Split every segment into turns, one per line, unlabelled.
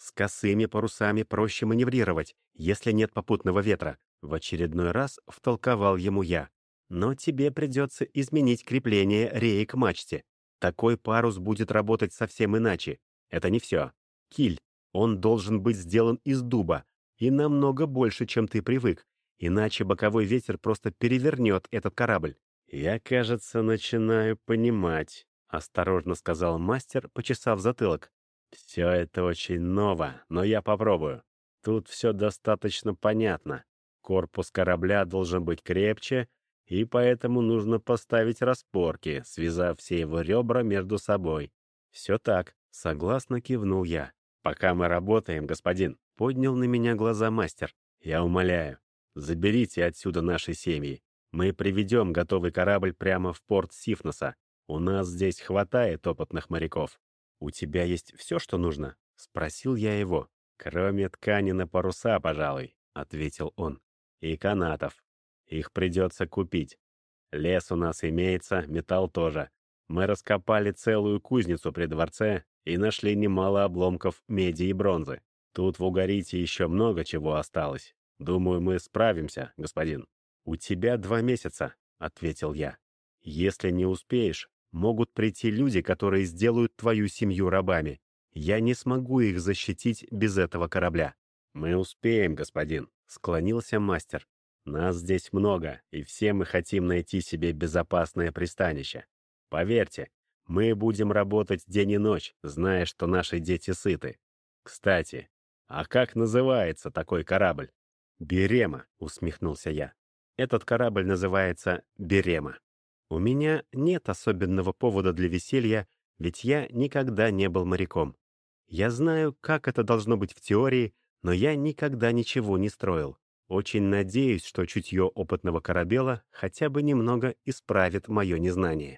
С косыми парусами проще маневрировать, если нет попутного ветра. В очередной раз втолковал ему я. Но тебе придется изменить крепление реи к мачте. Такой парус будет работать совсем иначе. Это не все. Киль, он должен быть сделан из дуба. И намного больше, чем ты привык. Иначе боковой ветер просто перевернет этот корабль. «Я, кажется, начинаю понимать», — осторожно сказал мастер, почесав затылок. «Все это очень ново, но я попробую. Тут все достаточно понятно. Корпус корабля должен быть крепче, и поэтому нужно поставить распорки, связав все его ребра между собой». «Все так», — согласно кивнул я. «Пока мы работаем, господин», — поднял на меня глаза мастер. «Я умоляю, заберите отсюда наши семьи. Мы приведем готовый корабль прямо в порт Сифноса. У нас здесь хватает опытных моряков». «У тебя есть все, что нужно?» — спросил я его. «Кроме ткани на паруса, пожалуй», — ответил он. «И канатов. Их придется купить. Лес у нас имеется, металл тоже. Мы раскопали целую кузницу при дворце и нашли немало обломков меди и бронзы. Тут в Угарите еще много чего осталось. Думаю, мы справимся, господин». «У тебя 2 месяца», — ответил я. «Если не успеешь, могут прийти люди, которые сделают твою семью рабами. Я не смогу их защитить без этого корабля». «Мы успеем, господин», — склонился мастер. «Нас здесь много, и все мы хотим найти себе безопасное пристанище. Поверьте, мы будем работать день и ночь, зная, что наши дети сыты. Кстати, а как называется такой корабль?» «Берема», — усмехнулся я. «Этот корабль называется Берема. У меня нет особенного повода для веселья, ведь я никогда не был моряком. Я знаю, как это должно быть в теории, но я никогда ничего не строил. Очень надеюсь, что чутье опытного корабела хотя бы немного исправит мое незнание».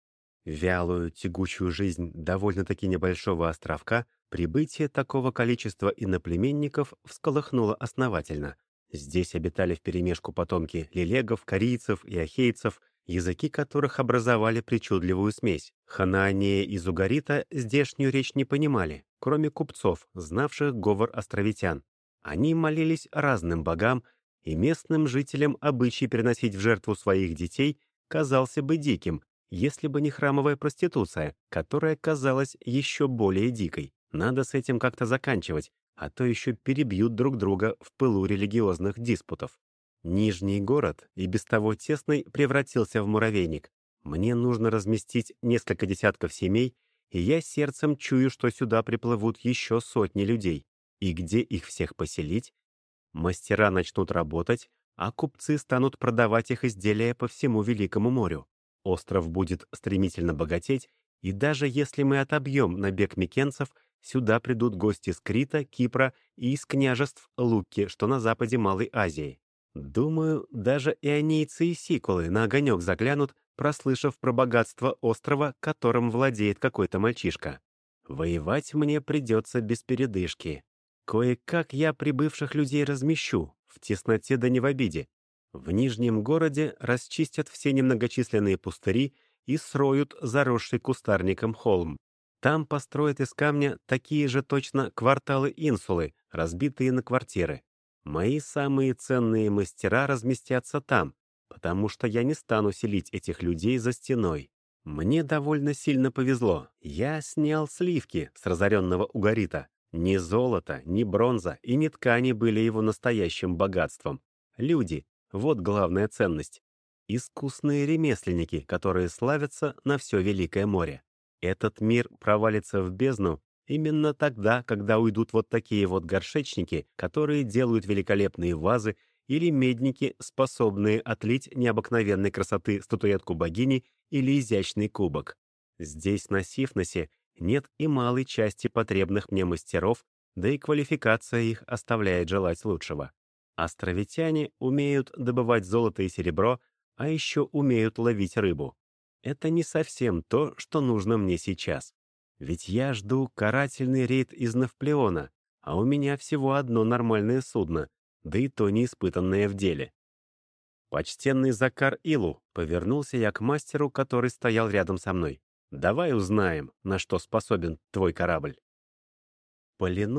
Вялую, тягучую жизнь довольно-таки небольшого островка прибытие такого количества иноплеменников всколыхнуло основательно. Здесь обитали вперемешку потомки лилегов, корийцев и ахейцев, языки которых образовали причудливую смесь. Ханаанеи из Угарита здешнюю речь не понимали, кроме купцов, знавших говор островитян. Они молились разным богам, и местным жителям обычай приносить в жертву своих детей казался бы диким, если бы не храмовая проституция, которая казалась еще более дикой. Надо с этим как-то заканчивать, а то еще перебьют друг друга в пылу религиозных диспутов. Нижний город, и без того тесный, превратился в муравейник. Мне нужно разместить несколько десятков семей, и я сердцем чую, что сюда приплывут еще сотни людей. И где их всех поселить? Мастера начнут работать, а купцы станут продавать их изделия по всему Великому морю. Остров будет стремительно богатеть, и даже если мы отобьем набег микенцев, сюда придут гости с Крита, Кипра и из княжеств Лукки, что на западе Малой Азии. Думаю, даже ионийцы и сикулы на огонек заглянут, прослышав про богатство острова, которым владеет какой-то мальчишка. Воевать мне придется без передышки. Кое-как я прибывших людей размещу, в тесноте да не в обиде. В Нижнем городе расчистят все немногочисленные пустыри и сроют заросший кустарником холм. Там построят из камня такие же точно кварталы-инсулы, разбитые на квартиры. Мои самые ценные мастера разместятся там, потому что я не стану селить этих людей за стеной. Мне довольно сильно повезло. Я снял сливки с разоренного Угарита. Ни золото, ни бронза и ни ткани были его настоящим богатством. Люди — вот главная ценность. Искусные ремесленники, которые славятся на все Великое море. Этот мир провалится в бездну именно тогда, когда уйдут вот такие вот горшечники, которые делают великолепные вазы, или медники, способные отлить необыкновенной красоты статуэтку богини или изящный кубок. Здесь, на Сифносе, нет и малой части потребных мне мастеров, да и квалификация их оставляет желать лучшего. Островитяне умеют добывать золото и серебро, а еще умеют ловить рыбу. Это не совсем то, что нужно мне сейчас. Ведь я жду карательный рейд из Навплеона, а у меня всего одно нормальное судно, да и то не испытанное в деле. «Почтенный Закар Илу», — повернулся я к мастеру, который стоял рядом со мной. «Давай узнаем, на что способен твой корабль». Полинур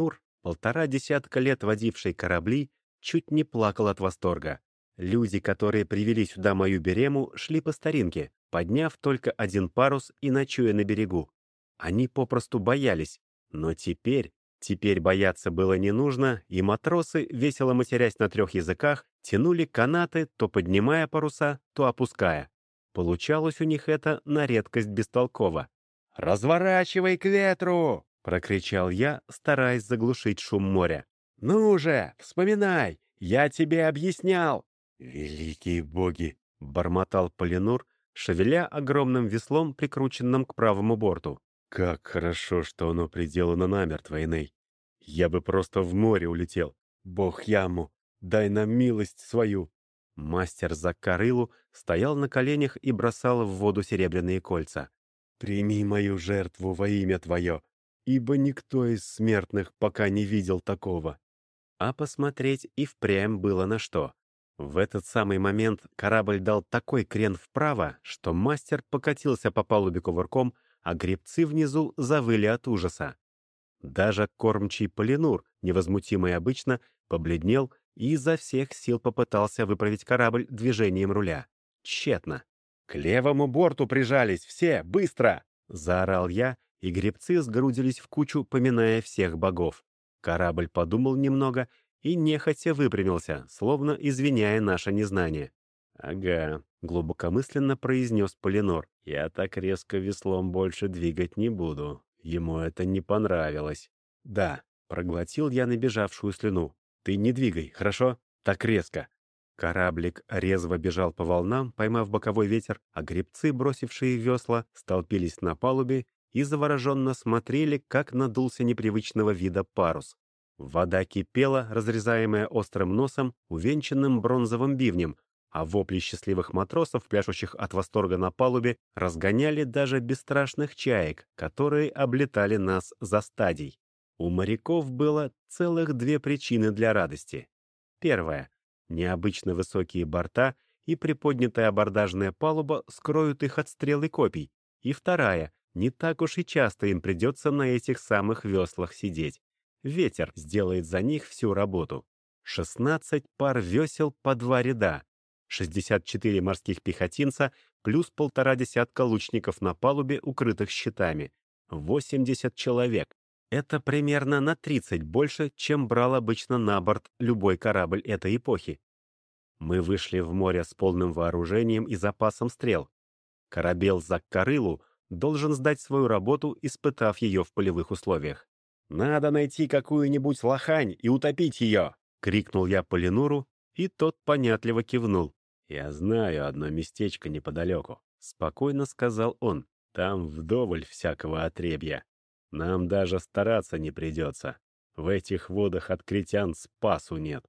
полтора десятка лет водивший корабли, чуть не плакал от восторга. Люди, которые привели сюда мою берему, шли по старинке, подняв только один парус и ночуя на берегу. Они попросту боялись, но теперь бояться было не нужно, и матросы, весело матерясь на 3 языках, тянули канаты, то поднимая паруса, то опуская. Получалось у них это на редкость бестолково. «Разворачивай к ветру!» — прокричал я, стараясь заглушить шум моря. «Ну же, вспоминай! Я тебе объяснял!» «Великие боги!» — бормотал Полинур, шевеля огромным веслом, прикрученным к правому борту. «Как хорошо, что оно приделано намертво, Эней! Я бы просто в море улетел! Бог Яму, дай нам милость свою!» Мастер Заккарылу стоял на коленях и бросал в воду серебряные кольца. «Прими мою жертву во имя Твое, ибо никто из смертных пока не видел такого». А посмотреть и впрямь было на что. В этот самый момент корабль дал такой крен вправо, что мастер покатился по палубе кувырком, а гребцы внизу завыли от ужаса. Даже кормчий Полинур, невозмутимый обычно, побледнел и изо всех сил попытался выправить корабль движением руля. Тщетно. «К левому борту прижались! Все! Быстро!» — заорал я, и гребцы сгрудились в кучу, поминая всех богов. Корабль подумал немного и нехотя выпрямился, словно извиняя наше незнание. «Ага», — глубокомысленно произнес Полинор. «Я так резко веслом больше двигать не буду. Ему это не понравилось». «Да», — проглотил я набежавшую слюну. «Ты не двигай, хорошо? Так резко». Кораблик резво бежал по волнам, поймав боковой ветер, а гребцы, бросившие весла, столпились на палубе и завороженно смотрели, как надулся непривычного вида парус. Вода кипела, разрезаемая острым носом, увенчанным бронзовым бивнем, а вопли счастливых матросов, пляшущих от восторга на палубе, разгоняли даже бесстрашных чаек, которые облетали нас за стадий. У моряков было целых 2 причины для радости. Первая — необычно высокие борта и приподнятая абордажная палуба скроют их от стрел и копий. И вторая — не так уж и часто им придется на этих самых веслах сидеть. Ветер сделает за них всю работу. 16 пар весел по 2 ряда, 64 морских пехотинца плюс 1,5 десятка лучников на палубе, укрытых щитами. 80 человек. Это примерно на 30 больше, чем брал обычно на борт любой корабль этой эпохи. Мы вышли в море с полным вооружением и запасом стрел. Корабел Заккарылу должен сдать свою работу, испытав ее в полевых условиях. «Надо найти какую-нибудь лохань и утопить ее!» — крикнул я Полинуру, и тот понятливо кивнул. «Я знаю одно местечко неподалеку», — спокойно сказал он. «Там вдоволь всякого отребья. Нам даже стараться не придется. В этих водах от критян спасу нет».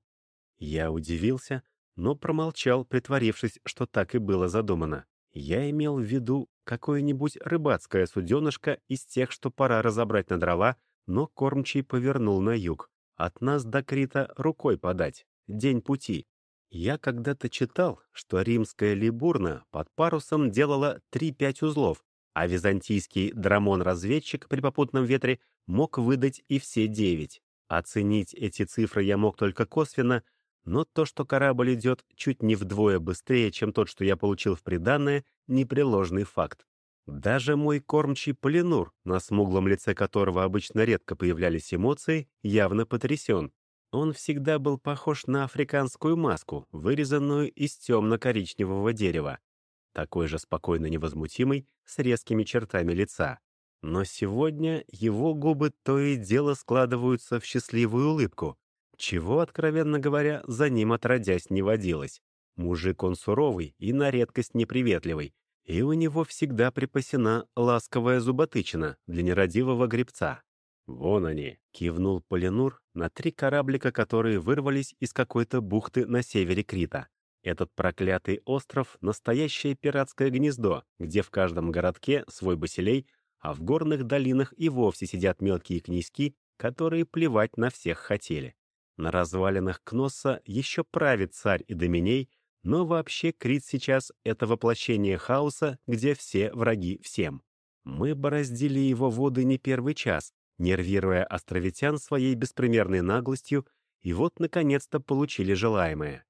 Я удивился, но промолчал, притворившись, что так и было задумано. Я имел в виду какое-нибудь рыбацкое суденышко из тех, что пора разобрать на дрова, но кормчий повернул на юг. От нас до Крита рукой подать. День пути. Я когда-то читал, что римская либурна под парусом делала 3-5 узлов, а византийский драмон-разведчик при попутном ветре мог выдать и все 9. Оценить эти цифры я мог только косвенно, но то, что корабль идет чуть не вдвое быстрее, чем тот, что я получил в приданое, непреложный факт. Даже мой кормчий Полинур, на смуглом лице которого обычно редко появлялись эмоции, явно потрясен. Он всегда был похож на африканскую маску, вырезанную из темно-коричневого дерева. Такой же спокойно невозмутимый, с резкими чертами лица. Но сегодня его губы то и дело складываются в счастливую улыбку, чего, откровенно говоря, за ним отродясь не водилось. Мужик он суровый и на редкость неприветливый, и у него всегда припасена ласковая зуботычина для нерадивого гребца. «Вон они!» — кивнул Полинур на 3 кораблика, которые вырвались из какой-то бухты на севере Крита. Этот проклятый остров — настоящее пиратское гнездо, где в каждом городке свой басилей, а в горных долинах и вовсе сидят мелкие князьки, которые плевать на всех хотели. На развалинах Кносса еще правит царь Идоменей, но вообще Крит сейчас — это воплощение хаоса, где все враги всем. Мы бороздили его воды не первый час, нервируя островитян своей беспримерной наглостью, и вот, наконец-то, получили желаемое.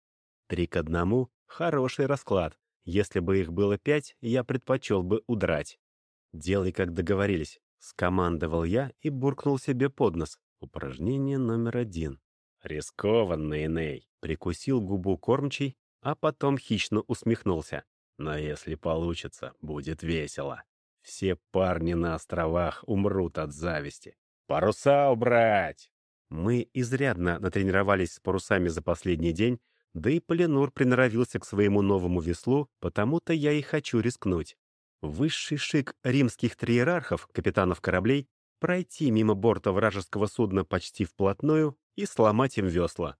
3-1 — хороший расклад. Если бы их было 5, я предпочел бы удрать. «Делай, как договорились», — скомандовал я и буркнул себе под нос. Упражнение номер 1. «Рискованный, Ней», — прикусил губу кормчий, а потом хищно усмехнулся. «Но если получится, будет весело. Все парни на островах умрут от зависти. Паруса убрать!» Мы изрядно натренировались с парусами за последний день, да и Полинур приноровился к своему новому веслу, потому-то я и хочу рискнуть. Высший шик римских триерархов, капитанов кораблей, пройти мимо борта вражеского судна почти вплотную и сломать им весла.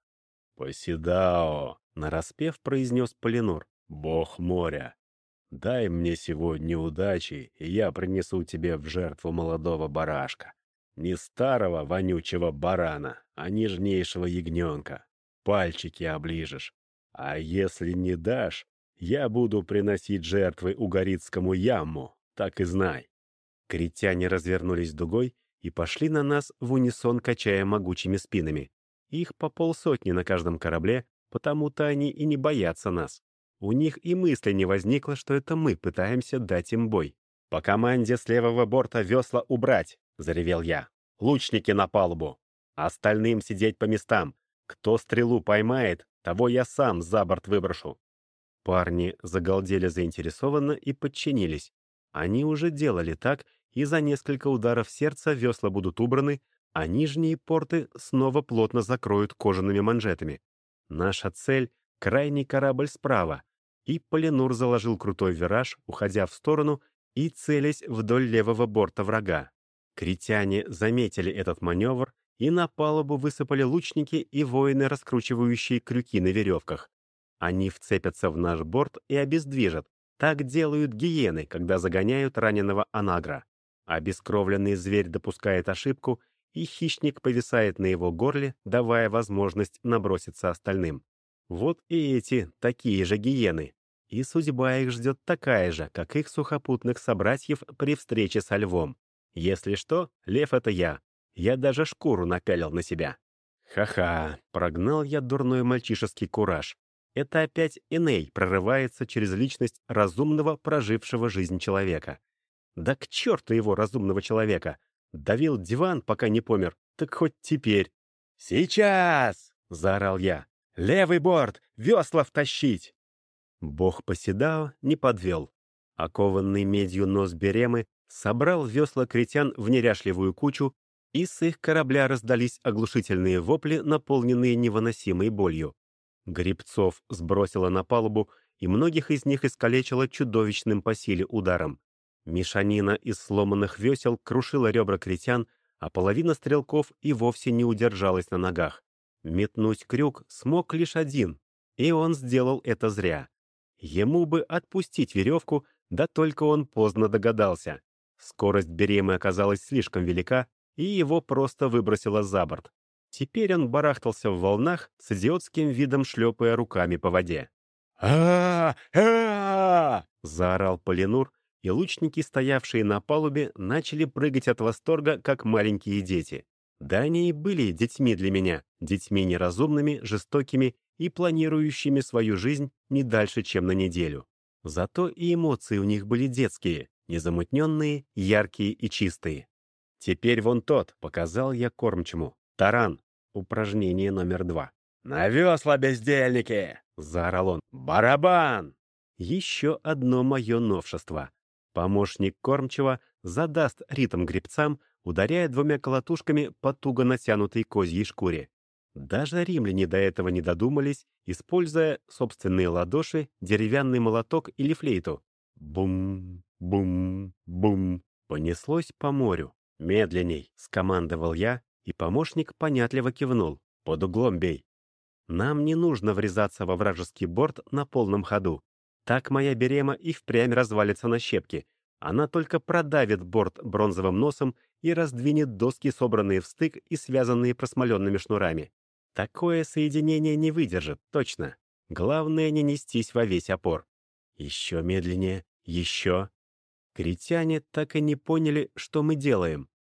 «Посидао!» — нараспев произнес Полинур. «Бог моря! Дай мне сегодня удачи, и я принесу тебе в жертву молодого барашка. Не старого вонючего барана, а нежнейшего ягненка. Пальчики оближешь. А если не дашь, я буду приносить жертвы угорицкому ямму, так и знай». Критяне развернулись дугой и пошли на нас в унисон, качая могучими спинами. Их по полсотни на каждом корабле, потому-то они и не боятся нас. У них и мысли не возникло, что это мы пытаемся дать им бой. «По команде с левого борта весла убрать!» — заревел я. «Лучники на палубу! Остальным сидеть по местам! Кто стрелу поймает, того я сам за борт выброшу!» Парни загалдели заинтересованно и подчинились. Они уже делали так, и за несколько ударов сердца весла будут убраны, а нижние порты снова плотно закроют кожаными манжетами. Наша цель — крайний корабль справа, и Полинур заложил крутой вираж, уходя в сторону и целясь вдоль левого борта врага. Критяне заметили этот маневр, и на палубу высыпали лучники и воины, раскручивающие крюки на веревках. Они вцепятся в наш борт и обездвижат. Так делают гиены, когда загоняют раненого анагра. Обескровленный зверь допускает ошибку, и хищник повисает на его горле, давая возможность наброситься остальным. Вот и эти такие же гиены. И судьба их ждет такая же, как их сухопутных собратьев при встрече со львом. Если что, лев — это я. Я даже шкуру напялил на себя. Ха-ха, прогнал я дурной мальчишеский кураж. Это опять Эней прорывается через личность разумного, прожившего жизнь человека. Да к черту его, разумного человека! Давил диван, пока не помер, так хоть теперь. «Сейчас!» — заорал я. «Левый борт! Весла втащить!» Бог Посидао не подвел. Окованный медью нос Беремы собрал весла критян в неряшливую кучу, и с их корабля раздались оглушительные вопли, наполненные невыносимой болью. Гребцов сбросило на палубу, и многих из них искалечило чудовищным по силе ударом. Мешанина из сломанных весел крушила ребра критян, а половина стрелков и вовсе не удержалась на ногах. Метнуть крюк смог лишь один, и он сделал это зря. Ему бы отпустить веревку, да только он поздно догадался. Скорость Беремы оказалась слишком велика, и его просто выбросило за борт. Теперь он барахтался в волнах, с идиотским видом шлепая руками по воде. «А-а-а!» — заорал Полинур, и лучники, стоявшие на палубе, начали прыгать от восторга, как маленькие дети. Да они и были детьми для меня, детьми неразумными, жестокими и планирующими свою жизнь не дальше, чем на неделю. Зато и эмоции у них были детские, незамутненные, яркие и чистые. «Теперь вон тот», — показал я кормчему, — «таран». Упражнение номер 2. «На весла, бездельники!» — заорал он. «Барабан!» Еще одно мое новшество. Помощник кормчего задаст ритм гребцам, ударяя 2 колотушками по туго натянутой козьей шкуре. Даже римляне до этого не додумались, используя собственные ладоши, деревянный молоток или флейту. Бум, бум, бум. Понеслось по морю. «Медленней!» — скомандовал я, и помощник понятливо кивнул. «Под углом бей». Нам не нужно врезаться во вражеский борт на полном ходу. Так моя Берема и впрямь развалится на щепки. Она только продавит борт бронзовым носом и раздвинет доски, собранные в стык и связанные просмоленными шнурами. Такое соединение не выдержит, точно. Главное не нестись во весь опор. Еще медленнее, еще. Критяне так и не поняли, что мы делаем.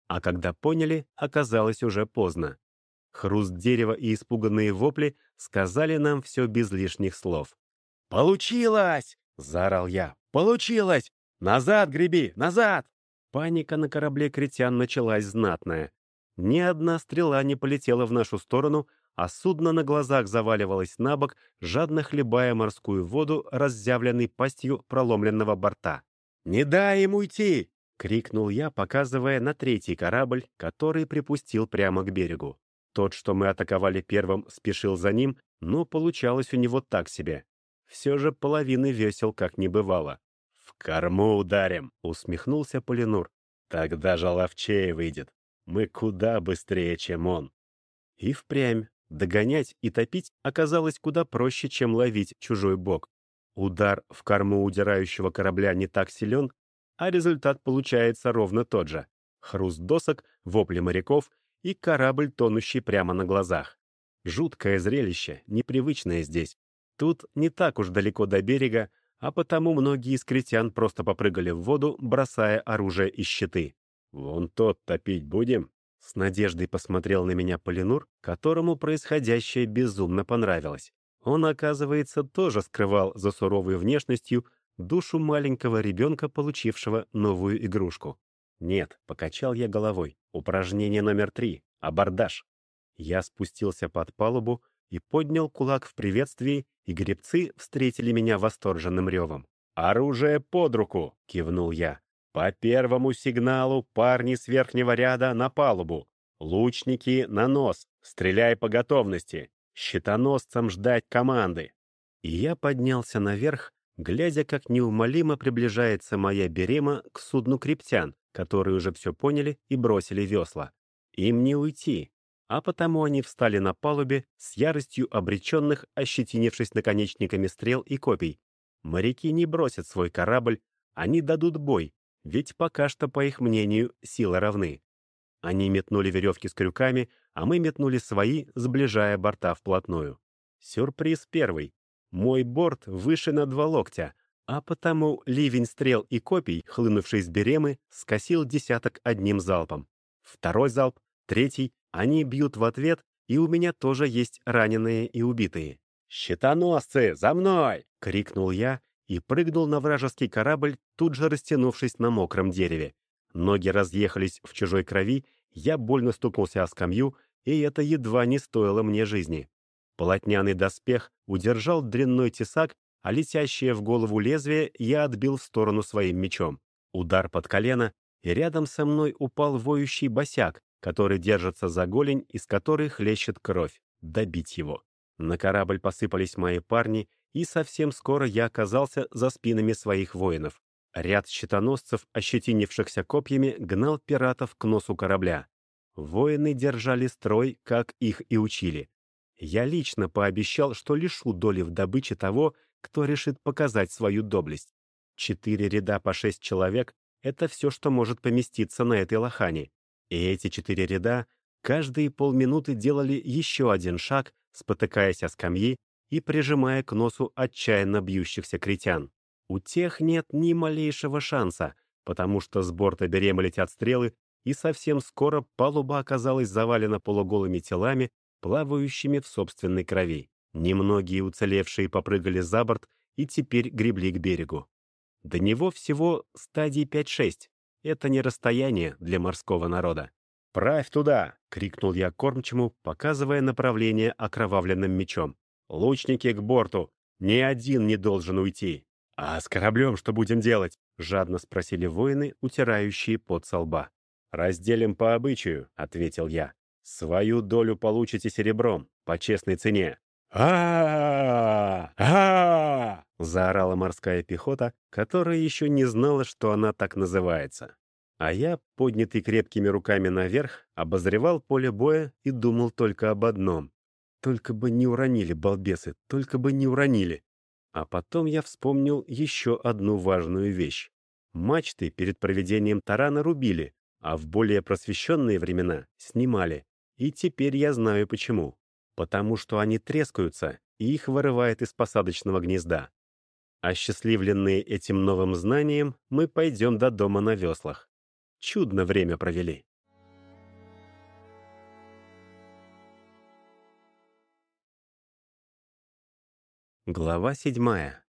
А когда поняли, оказалось уже поздно. Хруст дерева и испуганные вопли сказали нам все без лишних слов. «Получилось!» — заорал я. «Получилось! Назад греби! Назад!» Паника на корабле критян началась знатная. Ни одна стрела не полетела в нашу сторону, а судно на глазах заваливалось на бок, жадно хлебая морскую воду, разъявленной пастью проломленного борта. «Не дай им уйти!» — крикнул я, показывая на третий корабль, который припустил прямо к берегу. Тот, что мы атаковали первым, спешил за ним, но получалось у него так себе. Все же половины весел как не бывало. «В корму ударим!» — усмехнулся Полинур. «Тогда же ловчее выйдет. Мы куда быстрее, чем он». И впрямь, догонять и топить оказалось куда проще, чем ловить чужой бок. Удар в корму удирающего корабля не так силен, а результат получается ровно тот же. Хруст досок, вопли моряков и корабль, тонущий прямо на глазах. Жуткое зрелище, непривычное здесь. Тут не так уж далеко до берега, а потому многие из критян просто попрыгали в воду, бросая оружие и щиты. «Вон тот топить будем?» С надеждой посмотрел на меня Полинур, которому происходящее безумно понравилось. Он, оказывается, тоже скрывал за суровой внешностью душу маленького ребенка, получившего новую игрушку. «Нет», — покачал я головой, — «упражнение номер 3 — абордаж». Я спустился под палубу и поднял кулак в приветствии, и гребцы встретили меня восторженным ревом. «Оружие под руку!» — кивнул я. «По первому сигналу парни с верхнего ряда на палубу. Лучники на нос. Стреляй по готовности. Щитоносцам ждать команды». И я поднялся наверх, глядя, как неумолимо приближается моя берема к судну криптян, которые уже все поняли и бросили весла. Им не уйти, а потому они встали на палубе с яростью обреченных, ощетинившись наконечниками стрел и копий. Моряки не бросят свой корабль, они дадут бой, ведь пока что, по их мнению, силы равны. Они метнули веревки с крюками, а мы метнули свои, сближая борта вплотную. Сюрприз первый. Мой борт выше на 2 локтя, а потому ливень стрел и копий, хлынувший с беремы, скосил десяток одним залпом. Второй залп, третий, они бьют в ответ, и у меня тоже есть раненые и убитые. «Щитоносцы, за мной!» — крикнул я и прыгнул на вражеский корабль, тут же растянувшись на мокром дереве. Ноги разъехались в чужой крови, я больно стукнулся о скамью, и это едва не стоило мне жизни. Полотняный доспех удержал дрянной тесак, а летящее в голову лезвие я отбил в сторону своим мечом. Удар под колено, и рядом со мной упал воющий босяк, который держится за голень, из которой хлещет кровь. Добить его. На корабль посыпались мои парни, и совсем скоро я оказался за спинами своих воинов. Ряд щитоносцев, ощетинившихся копьями, гнал пиратов к носу корабля. Воины держали строй, как их и учили. Я лично пообещал, что лишу доли в добыче того, кто решит показать свою доблесть. 4 ряда по 6 человек — это все, что может поместиться на этой лохане. И эти 4 ряда каждые полминуты делали еще один шаг, спотыкаясь о скамьи и прижимая к носу отчаянно бьющихся критян. У тех нет ни малейшего шанса, потому что с борта беремы летят стрелы, и совсем скоро палуба оказалась завалена полуголыми телами, плавающими в собственной крови. Немногие уцелевшие попрыгали за борт и теперь гребли к берегу. До него всего стадий 5-6. Это не расстояние для морского народа. «Правь туда!» — крикнул я кормчему, показывая направление окровавленным мечом. «Лучники к борту! Ни один не должен уйти!» «А с кораблем что будем делать?» — жадно спросили воины, утирающие пот со лба. «Разделим по обычаю», — ответил я. «Свою долю получите серебром, по честной цене». «А-а-а!» — заорала морская пехота, которая еще не знала, что она так называется. А я, поднятый крепкими руками наверх, обозревал поле боя и думал только об одном. Только бы не уронили, балбесы, только бы не уронили. А потом я вспомнил еще одну важную вещь. Мачты перед проведением тарана рубили, а в более просвещенные времена снимали. И теперь я знаю почему. Потому что они трескаются, и их вырывает из посадочного гнезда. Осчастливленные этим новым знанием, мы пойдем до дома на веслах. Чудно время провели. Глава 7.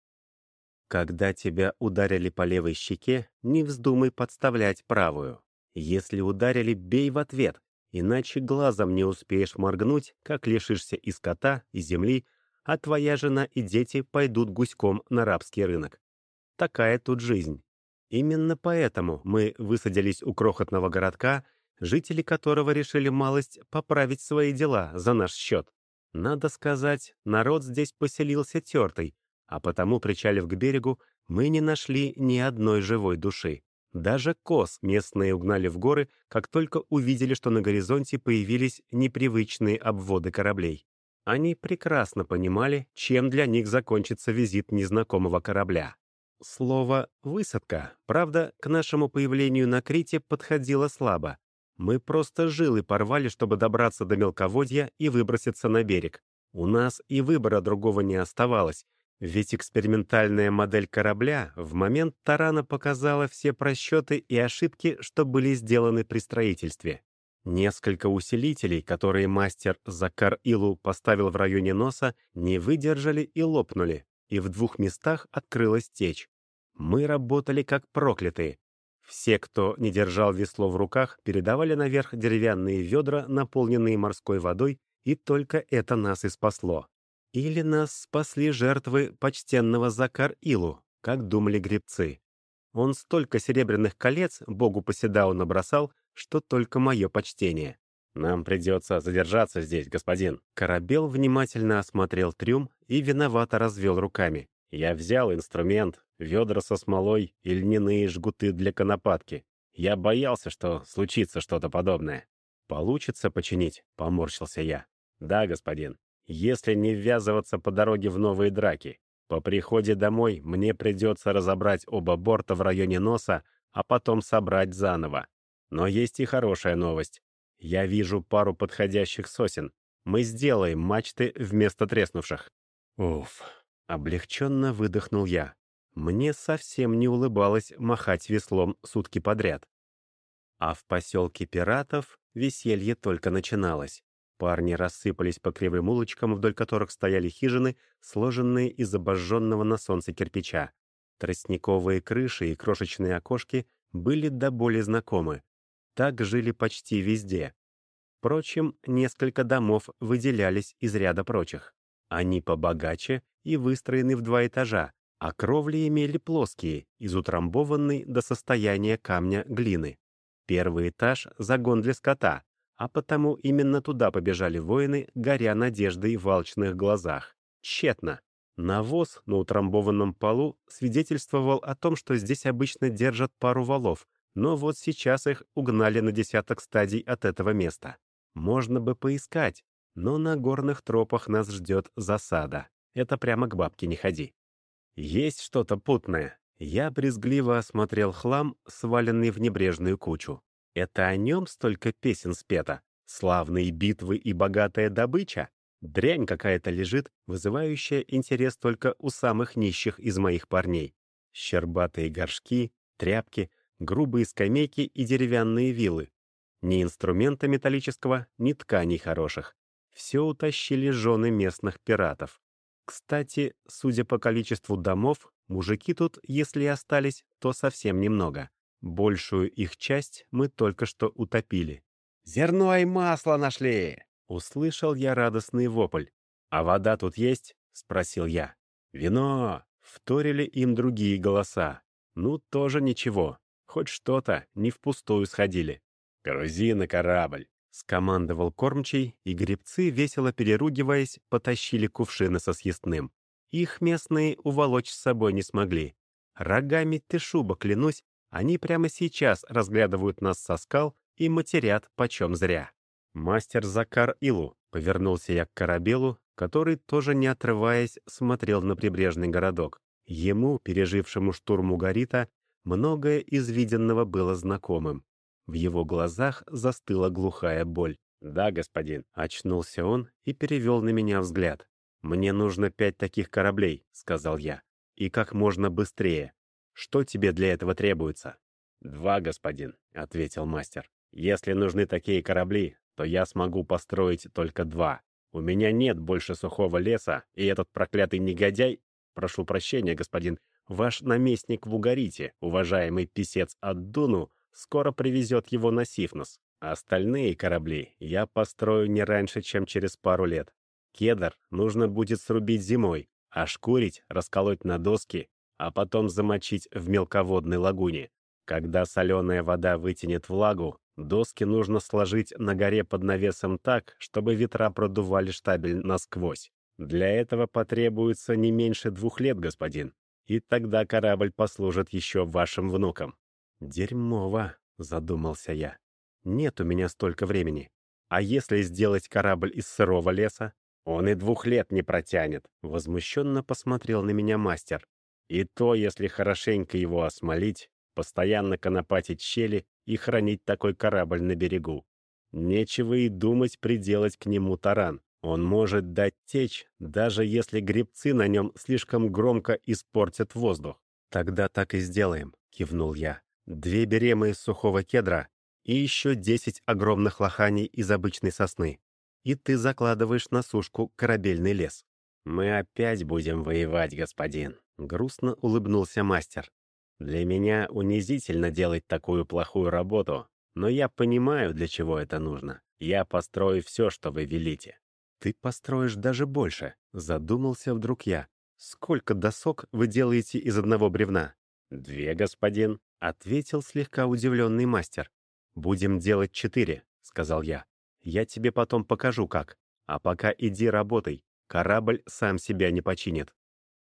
Когда тебя ударили по левой щеке, не вздумай подставлять правую. Если ударили, бей в ответ, иначе глазом не успеешь моргнуть, как лишишься и скота, и земли, а твоя жена и дети пойдут гуськом на рабский рынок. Такая тут жизнь. Именно поэтому мы высадились у крохотного городка, жители которого решили малость поправить свои дела за наш счет. Надо сказать, народ здесь поселился тертый, а потому, причалив к берегу, мы не нашли ни одной живой души. Даже коз местные угнали в горы, как только увидели, что на горизонте появились непривычные обводы кораблей. Они прекрасно понимали, чем для них закончится визит незнакомого корабля. Слово «высадка», правда, к нашему появлению на Крите подходило слабо. Мы просто жилы порвали, чтобы добраться до мелководья и выброситься на берег. У нас и выбора другого не оставалось, ведь экспериментальная модель корабля в момент тарана показала все просчеты и ошибки, что были сделаны при строительстве. Несколько усилителей, которые мастер Закар Илу поставил в районе носа, не выдержали и лопнули, и в 2 местах открылась течь. Мы работали как проклятые. Все, кто не держал весло в руках, передавали наверх деревянные ведра, наполненные морской водой, и только это нас и спасло. Или нас спасли жертвы почтенного Закар-Илу, как думали гребцы. Он столько серебряных колец богу Поседау набросал, что только мое почтение. «Нам придется задержаться здесь, господин». Корабел внимательно осмотрел трюм и виновато развел руками. «Я взял инструмент, ведра со смолой и льняные жгуты для конопатки. Я боялся, что случится что-то подобное». «Получится починить?» — поморщился я. «Да, господин. Если не ввязываться по дороге в новые драки. По приходе домой мне придется разобрать оба борта в районе носа, а потом собрать заново. Но есть и хорошая новость. Я вижу пару подходящих сосен. Мы сделаем мачты вместо треснувших». Уф, облегченно выдохнул я. Мне совсем не улыбалось махать веслом сутки подряд. А в поселке пиратов веселье только начиналось. Парни рассыпались по кривым улочкам, вдоль которых стояли хижины, сложенные из обожженного на солнце кирпича. Тростниковые крыши и крошечные окошки были до боли знакомы. Так жили почти везде. Впрочем, несколько домов выделялись из ряда прочих. Они побогаче и выстроены в 2 этажа, а кровли имели плоские, из утрамбованной до состояния камня глины. Первый этаж — загон для скота, а потому именно туда побежали воины, горя надеждой в алчных глазах. Тщетно. Навоз на утрамбованном полу свидетельствовал о том, что здесь обычно держат пару валов, но вот сейчас их угнали на 10 стадий от этого места. Можно бы поискать, но на горных тропах нас ждет засада. Это прямо к бабке не ходи. Есть что-то путное. Я брезгливо осмотрел хлам, сваленный в небрежную кучу. Это о нем столько песен спето? Славные битвы и богатая добыча? Дрянь какая-то лежит, вызывающая интерес только у самых нищих из моих парней. Щербатые горшки, тряпки, грубые скамейки и деревянные вилы. Ни инструмента металлического, ни тканей хороших. Все утащили жены местных пиратов. Кстати, судя по количеству домов, мужики тут, если и остались, то совсем немного. Большую их часть мы только что утопили. «Зерно и масло нашли!» — услышал я радостный вопль. «А вода тут есть?» — спросил я. «Вино!» — вторили им другие голоса. «Ну, тоже ничего. Хоть что-то, не впустую сходили». «Грузи на корабль!» — скомандовал кормчий, и гребцы, весело переругиваясь, потащили кувшины со съестным. Их местные уволочь с собой не смогли. Рогами ты шуба, клянусь, они прямо сейчас разглядывают нас со скал и матерят почем зря. «Мастер Закар Илу», — повернулся я к корабелу, который, тоже не отрываясь, смотрел на прибрежный городок. Ему, пережившему штурм Угарита, многое из виденного было знакомым. В его глазах застыла глухая боль. «Да, господин», — очнулся он и перевел на меня взгляд. «Мне нужно 5 таких кораблей», — сказал я. «И как можно быстрее. Что тебе для этого требуется?» «2, господин», — ответил мастер. «Если нужны такие корабли, то я смогу построить только 2. У меня нет больше сухого леса, и этот проклятый негодяй, прошу прощения, господин, ваш наместник в Угарите, уважаемый писец Аддуну, скоро привезет его на Сифнос. А остальные корабли я построю не раньше, чем через пару лет. Кедр нужно будет срубить зимой, а шкурить, расколоть на доски, а потом замочить в мелководной лагуне. Когда соленая вода вытянет влагу, доски нужно сложить на горе под навесом так, чтобы ветра продували штабель насквозь. Для этого потребуется не меньше 2 лет, господин. И тогда корабль послужит еще вашим внукам. «Дерьмово», — задумался я. «Нет у меня столько времени. А если сделать корабль из сырого леса? Он и 2 лет не протянет», — возмущенно посмотрел на меня мастер. «И то, если хорошенько его осмолить, постоянно конопатить щели и хранить такой корабль на берегу. Нечего и думать приделать к нему таран. Он может дать течь, даже если гребцы на нем слишком громко испортят воздух». «Тогда так и сделаем», — кивнул я. 2 беремы из сухого кедра и еще 10 огромных лоханий из обычной сосны. И ты закладываешь на сушку корабельный лес. «Мы опять будем воевать, господин», — грустно улыбнулся мастер. «Для меня унизительно делать такую плохую работу, но я понимаю, для чего это нужно. Я построю все, что вы велите». «Ты построишь даже больше», — задумался вдруг я. «Сколько досок вы делаете из одного бревна?» «2, господин», — ответил слегка удивленный мастер. «Будем делать 4», — сказал я. «Я тебе потом покажу, как. А пока иди работай. Корабль сам себя не починит».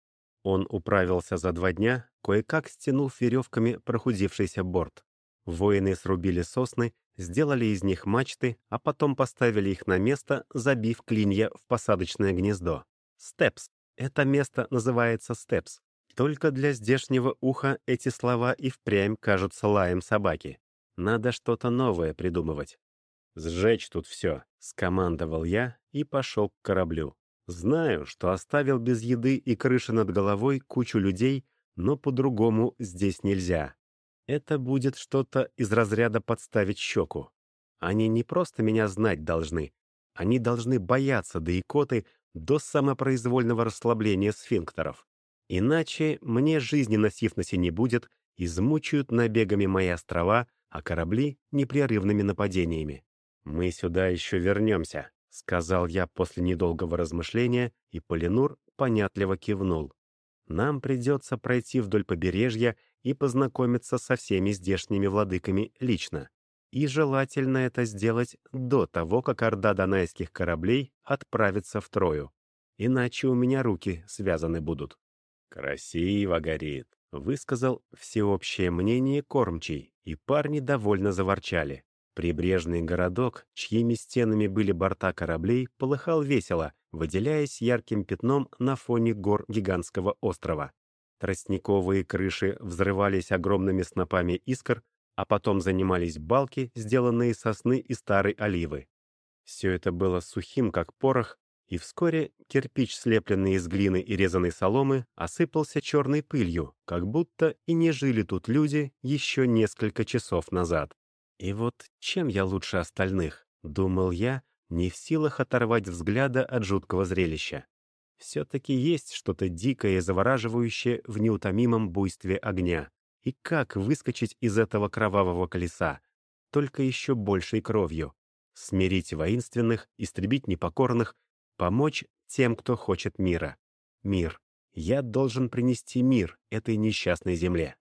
Он управился за 2 дня, кое-как стянув веревками прохудившийся борт. Воины срубили сосны, сделали из них мачты, а потом поставили их на место, забив клинья в посадочное гнездо. «Степс». Это место называется «Степс». Только для здешнего уха эти слова и впрямь кажутся лаем собаки. Надо что-то новое придумывать. «Сжечь тут все», — скомандовал я и пошел к кораблю. Знаю, что оставил без еды и крыши над головой кучу людей, но по-другому здесь нельзя. Это будет что-то из разряда подставить щеку. Они не просто меня знать должны. Они должны бояться до икоты, до самопроизвольного расслабления сфинктеров. Иначе мне жизни на Сифносе не будет, измучают набегами мои острова, а корабли — непрерывными нападениями. «Мы сюда еще вернемся», — сказал я после недолгого размышления, и Полинур понятливо кивнул. «Нам придется пройти вдоль побережья и познакомиться со всеми здешними владыками лично. И желательно это сделать до того, как орда донайских кораблей отправится в Трою. Иначе у меня руки связаны будут». «Красиво горит», — высказал всеобщее мнение кормчий, и парни довольно заворчали. Прибрежный городок, чьими стенами были борта кораблей, полыхал весело, выделяясь ярким пятном на фоне гор гигантского острова. Тростниковые крыши взрывались огромными снопами искр, а потом занимались балки, сделанные из сосны и старой оливы. Все это было сухим, как порох, и вскоре кирпич, слепленный из глины и резаной соломы, осыпался черной пылью, как будто и не жили тут люди еще несколько часов назад. «И вот чем я лучше остальных?» — думал я, не в силах оторвать взгляда от жуткого зрелища. Все-таки есть что-то дикое и завораживающее в неутомимом буйстве огня. И как выскочить из этого кровавого колеса? Только еще большей кровью. Смирить воинственных, истребить непокорных, помочь тем, кто хочет мира. Мир. Я должен принести мир этой несчастной земле.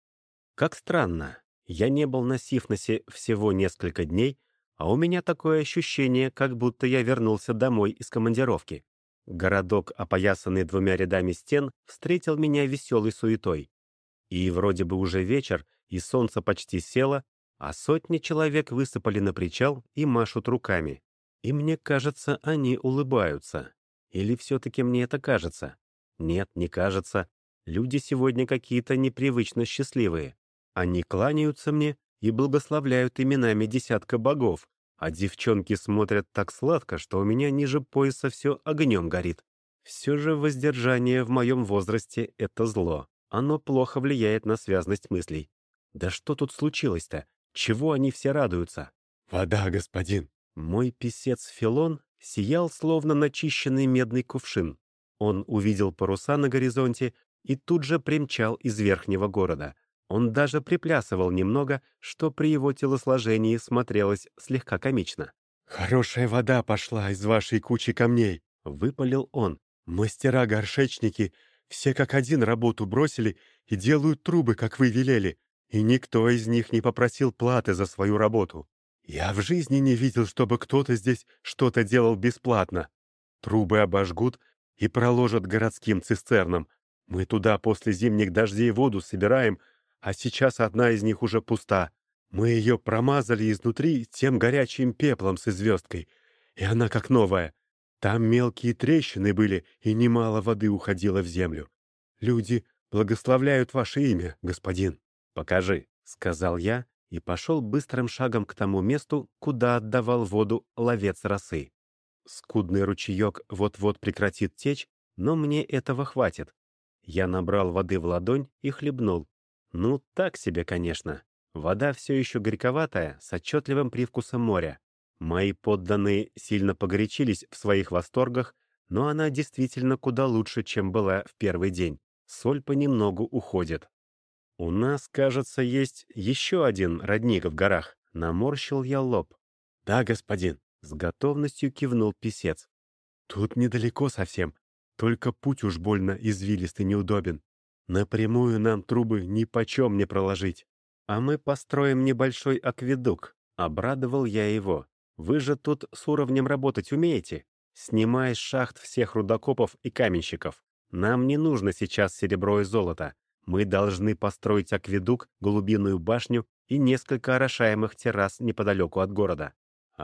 Как странно. Я не был на Сифносе всего несколько дней, а у меня такое ощущение, как будто я вернулся домой из командировки. Городок, опоясанный 2 рядами стен, встретил меня веселой суетой. И вроде бы уже вечер, и солнце почти село, а сотни человек высыпали на причал и машут руками. И мне кажется, они улыбаются. Или все-таки мне это кажется? Нет, не кажется. Люди сегодня какие-то непривычно счастливые. Они кланяются мне и благословляют именами десятка богов, а девчонки смотрят так сладко, что у меня ниже пояса все огнем горит. Все же воздержание в моем возрасте — это зло. Оно плохо влияет на связность мыслей. Да что тут случилось-то? Чего они все радуются? «Вода, господин!» Мой писец Филон сиял словно начищенный медный кувшин. Он увидел паруса на горизонте и тут же примчал из верхнего города. Он даже приплясывал немного, что при его телосложении смотрелось слегка комично. «Хорошая вода пошла из вашей кучи камней», — выпалил он. «Мастера-горшечники все как один работу бросили и делают трубы, как вы велели, и никто из них не попросил платы за свою работу. Я в жизни не видел, чтобы кто-то здесь что-то делал бесплатно. Трубы обожгут и проложат городским цистернам. Мы туда после зимних дождей воду собираем, а сейчас одна из них уже пуста. Мы ее промазали изнутри тем горячим пеплом с звездкой, и она как новая. Там мелкие трещины были, и немало воды уходило в землю. Люди благословляют ваше имя, господин». «Покажи», — сказал я, и пошел быстрым шагом к тому месту, куда отдавал воду ловец росы. Скудный ручеек вот-вот прекратит течь, но мне этого хватит. Я набрал воды в ладонь и хлебнул. Ну, так себе, конечно. Вода все еще горьковатая, с отчетливым привкусом моря. Мои подданные сильно погорячились в своих восторгах, но она действительно куда лучше, чем была в первый день. Соль понемногу уходит. «У нас, кажется, есть еще один родник в горах», — наморщил я лоб. «Да, господин», — с готовностью кивнул писец. «Тут недалеко совсем, только путь уж больно извилистый неудобен. Напрямую нам трубы нипочем не проложить. А мы построим небольшой акведук», — обрадовал я его. «Вы же тут с уровнем работать умеете? Снимай с шахт всех рудокопов и каменщиков. Нам не нужно сейчас серебро и золото. Мы должны построить акведук, голубиную башню и несколько орошаемых террас неподалеку от города».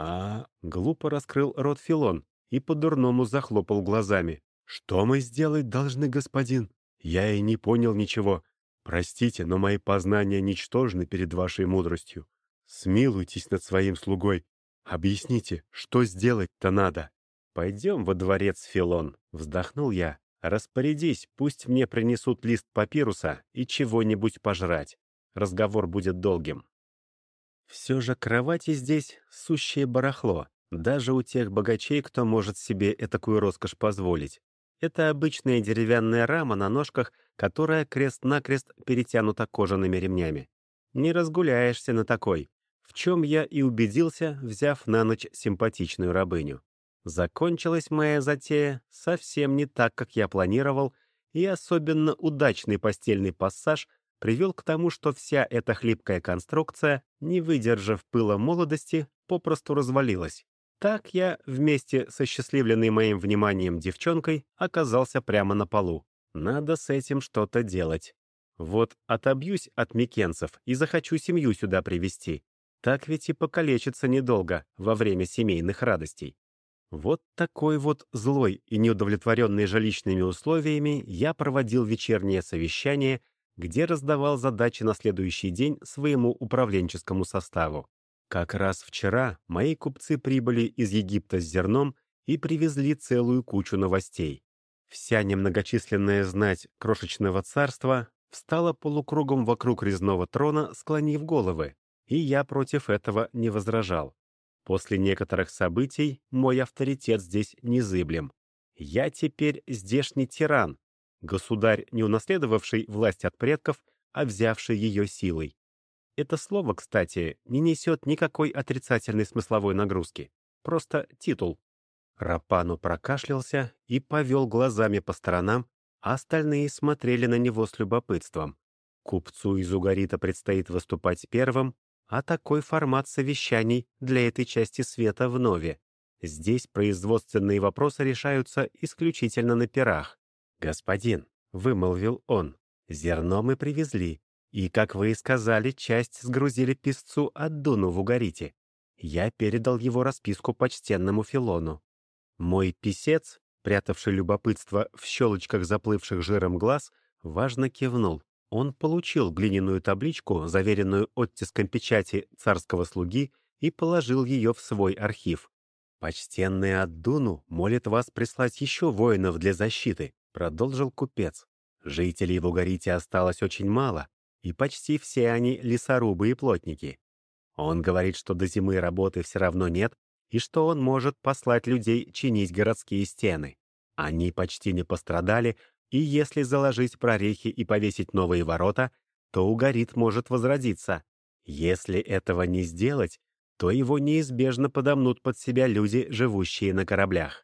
Глупо раскрыл рот Филон и по-дурному захлопал глазами. «Что мы сделать должны, господин? Я и не понял ничего. Простите, но мои познания ничтожны перед вашей мудростью. Смилуйтесь над своим слугой. Объясните, что сделать-то надо?» «Пойдем во дворец, Филон», — вздохнул я. «Распорядись, пусть мне принесут лист папируса и чего-нибудь пожрать. Разговор будет долгим». Все же кровати здесь сущее барахло, даже у тех богачей, кто может себе этакую роскошь позволить. Это обычная деревянная рама на ножках, которая крест-накрест перетянута кожаными ремнями. Не разгуляешься на такой, в чем я и убедился, взяв на ночь симпатичную рабыню. Закончилась моя затея совсем не так, как я планировал, и особенно удачный постельный пассаж привел к тому, что вся эта хлипкая конструкция, не выдержав пыла молодости, попросту развалилась. Так я, вместе со счастливленной моим вниманием девчонкой, оказался прямо на полу. Надо с этим что-то делать. Вот отобьюсь от микенцев и захочу семью сюда привести. Так ведь и покалечиться недолго во время семейных радостей. Вот такой вот злой и неудовлетворенный жилищными условиями я проводил вечернее совещание, где раздавал задачи на следующий день своему управленческому составу. Как раз вчера мои купцы прибыли из Египта с зерном и привезли целую кучу новостей. Вся немногочисленная знать крошечного царства встала полукругом вокруг резного трона, склонив головы, и я против этого не возражал. После некоторых событий мой авторитет здесь незыблем. Я теперь здешний тиран, государь, не унаследовавший власть от предков, а взявший ее силой. Это слово, кстати, не несет никакой отрицательной смысловой нагрузки. Просто титул. Рапану прокашлялся и повел глазами по сторонам, а остальные смотрели на него с любопытством. Купцу из Угарита предстоит выступать первым, а такой формат совещаний для этой части света вновь. Здесь производственные вопросы решаются исключительно на пирах. «Господин», — вымолвил он, — «зерно мы привезли, и, как вы и сказали, часть сгрузили писцу Аддуну в Угарите. Я передал его расписку почтенному Филону. Мой писец, прятавший любопытство в щелочках заплывших жиром глаз, важно кивнул. Он получил глиняную табличку, заверенную оттиском печати царского слуги, и положил ее в свой архив. «Почтенный Аддуну молит вас прислать еще воинов для защиты», — продолжил купец. «Жителей в Угарите осталось очень мало, и почти все они лесорубы и плотники. Он говорит, что до зимы работы все равно нет, и что он может послать людей чинить городские стены. Они почти не пострадали, и если заложить прорехи и повесить новые ворота, то Угарит может возродиться. Если этого не сделать, то его неизбежно подомнут под себя люди, живущие на кораблях.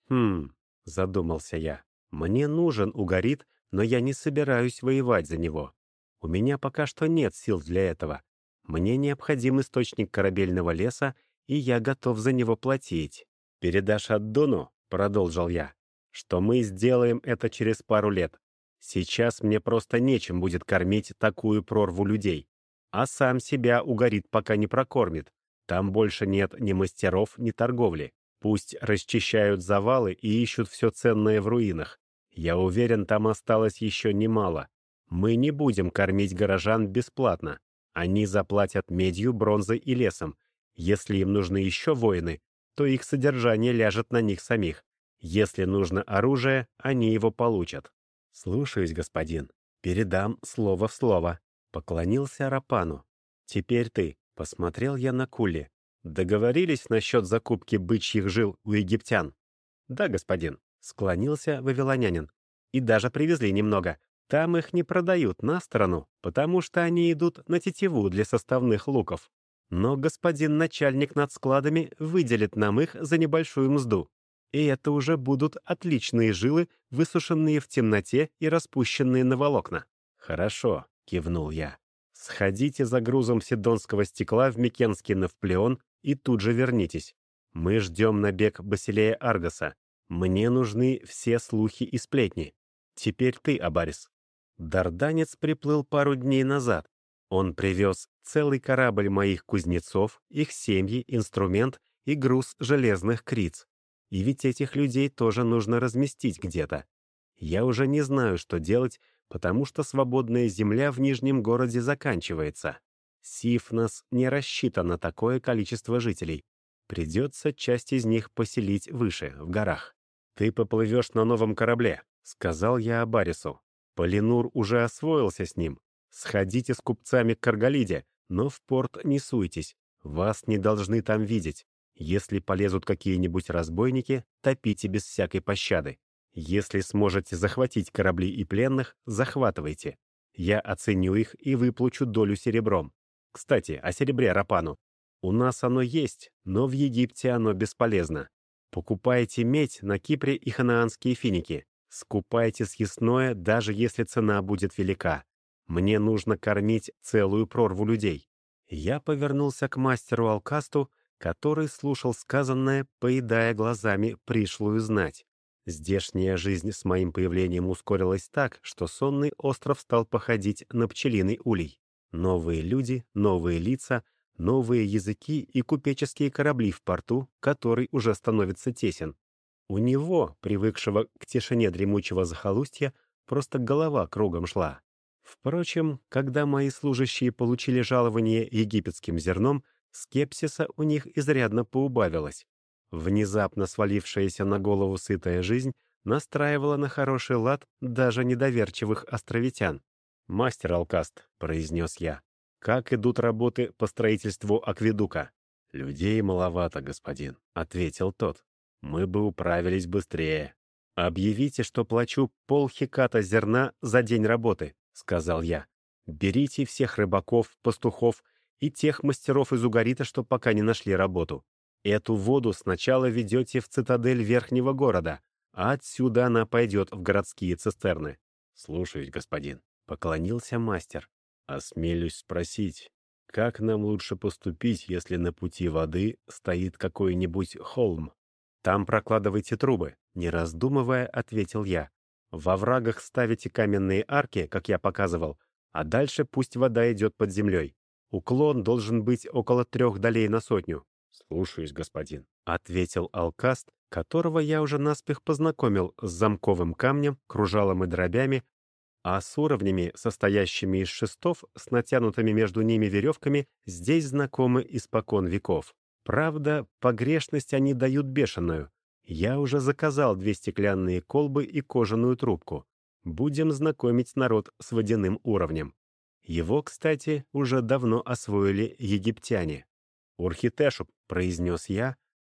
Задумался я. Мне нужен Угарит, но я не собираюсь воевать за него. У меня пока что нет сил для этого. Мне необходим источник корабельного леса, и я готов за него платить. «Передашь Аддону?» — продолжил я, «что мы сделаем это через пару лет. Сейчас мне просто нечем будет кормить такую прорву людей. А сам себя Угарит пока не прокормит. Там больше нет ни мастеров, ни торговли. Пусть расчищают завалы и ищут все ценное в руинах. Я уверен, там осталось еще немало. Мы не будем кормить горожан бесплатно. Они заплатят медью, бронзой и лесом. Если им нужны еще воины, то их содержание ляжет на них самих. Если нужно оружие, они его получат. «Слушаюсь, господин. Передам слово в слово», — поклонился Рапану. «Теперь ты», — посмотрел я на Кулли. «Договорились насчет закупки бычьих жил у египтян?» «Да, господин», — склонился вавилонянин. «И даже привезли немного. Там их не продают на сторону, потому что они идут на тетиву для составных луков. Но господин начальник над складами выделит нам их за небольшую мзду. И это уже будут отличные жилы, высушенные в темноте и распущенные на волокна». «Хорошо», — кивнул я. «Сходите за грузом сидонского стекла в Микенский Навплеон и тут же вернитесь. Мы ждем набег Басилея Аргоса. Мне нужны все слухи и сплетни. Теперь ты, Абарис». Дарданец приплыл пару дней назад. Он привез целый корабль моих кузнецов, их семьи, инструмент и груз железных криц. И ведь этих людей тоже нужно разместить где-то. Я уже не знаю, что делать, потому что свободная земля в Нижнем городе заканчивается. Сифнос не рассчитан на такое количество жителей. Придется часть из них поселить выше, в горах. «Ты поплывешь на новом корабле», — сказал я Абарису. «Полинур уже освоился с ним. Сходите с купцами к Каргалиде, но в порт не суйтесь. Вас не должны там видеть. Если полезут какие-нибудь разбойники, топите без всякой пощады. Если сможете захватить корабли и пленных, захватывайте. Я оценю их и выплачу долю серебром. Кстати, о серебре Рапану. У нас оно есть, но в Египте оно бесполезно. Покупайте медь на Кипре и ханаанские финики. Скупайте съестное, даже если цена будет велика. Мне нужно кормить целую прорву людей». Я повернулся к мастеру Алкасту, который слушал сказанное, поедая глазами пришлую знать. Здешняя жизнь с моим появлением ускорилась так, что сонный остров стал походить на пчелиный улей. Новые люди, новые лица, новые языки и купеческие корабли в порту, который уже становится тесен. У него, привыкшего к тишине дремучего захолустья, просто голова кругом шла. Впрочем, когда мои служащие получили жалование египетским зерном, скепсиса у них изрядно поубавилось. Внезапно свалившаяся на голову сытая жизнь настраивала на хороший лад даже недоверчивых островитян. «Мастер Алкаст», — произнес я, — «как идут работы по строительству акведука?» «Людей маловато, господин», — ответил тот. «Мы бы управились быстрее». «Объявите, что плачу полхиката зерна за день работы», — сказал я. «Берите всех рыбаков, пастухов и тех мастеров из Угарита, что пока не нашли работу. Эту воду сначала ведете в цитадель Верхнего города, а отсюда она пойдет в городские цистерны». «Слушаюсь, господин», — поклонился мастер. «Осмелюсь спросить, как нам лучше поступить, если на пути воды стоит какой-нибудь холм?» «Там прокладывайте трубы», — не раздумывая, ответил я. «Во оврагах ставите каменные арки, как я показывал, а дальше пусть вода идет под землей. Уклон должен быть около 3 долей на сотню». «Слушаюсь, господин», — ответил Алкаст, которого я уже наспех познакомил с замковым камнем, кружалом и дробями, а с уровнями, состоящими из шестов, с натянутыми между ними веревками, здесь знакомы испокон веков. Правда, погрешность они дают бешеную. Я уже заказал 2 стеклянные колбы и кожаную трубку. Будем знакомить народ с водяным уровнем. Его, кстати, уже давно освоили египтяне. «Урхитешуп», — произнес я,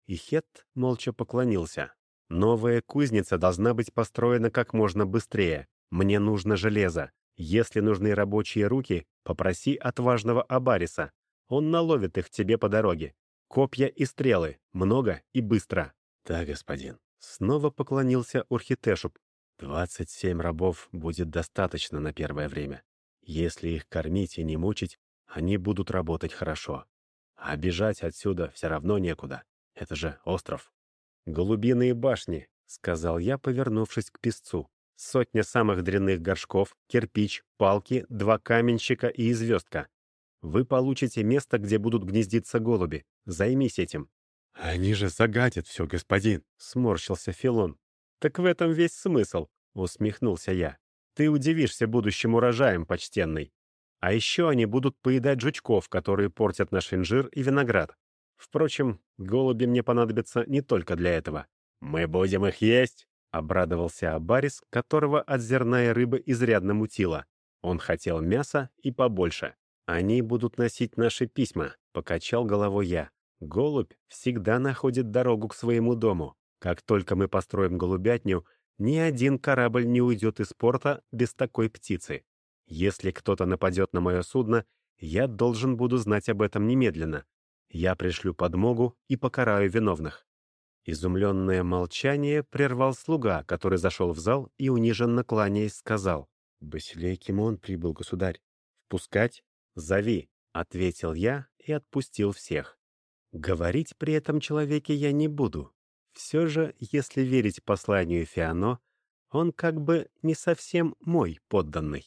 И Хет молча поклонился. «Новая кузница должна быть построена как можно быстрее. Мне нужно железо. Если нужны рабочие руки, попроси отважного Абариса. Он наловит их тебе по дороге. Копья и стрелы. Много и быстро». «Да, господин». Снова поклонился Урхитешуп. 27 рабов будет достаточно на первое время. Если их кормить и не мучить, они будут работать хорошо. А бежать отсюда все равно некуда. Это же остров. «Голубиные башни», — сказал я, повернувшись к песцу. «Сотня самых дрянных горшков, кирпич, палки, 2 каменщика и звездка. Вы получите место, где будут гнездиться голуби. Займись этим». «Они же загадят все, господин», — сморщился Филон. «Так в этом весь смысл», — усмехнулся я. «Ты удивишься будущим урожаем, почтенный. А еще они будут поедать жучков, которые портят наш инжир и виноград. Впрочем, голуби мне понадобятся не только для этого». «Мы будем их есть?» — обрадовался Абарис, которого от зерна и рыбы изрядно мутило. Он хотел мяса и побольше. «Они будут носить наши письма», — покачал головой я. «Голубь всегда находит дорогу к своему дому. Как только мы построим голубятню, ни один корабль не уйдет из порта без такой птицы. Если кто-то нападет на мое судно, я должен буду знать об этом немедленно. Я пришлю подмогу и покараю виновных». Изумленное молчание прервал слуга, который зашел в зал и, униженно кланяясь, сказал: «Басилей Кимон прибыл, государь. Впускать? Зови», — ответил я и отпустил всех. Говорить при этом человеке я не буду. Все же, если верить посланию Фиано, он как бы не совсем мой подданный.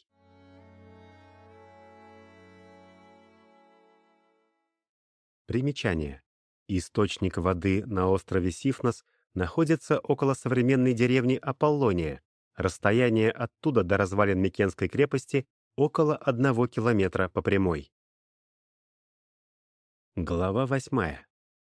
Примечание. Источник воды на острове Сифнос находится около современной деревни Аполлония. Расстояние оттуда до развалин Микенской крепости около 1 километра по прямой. Глава 8.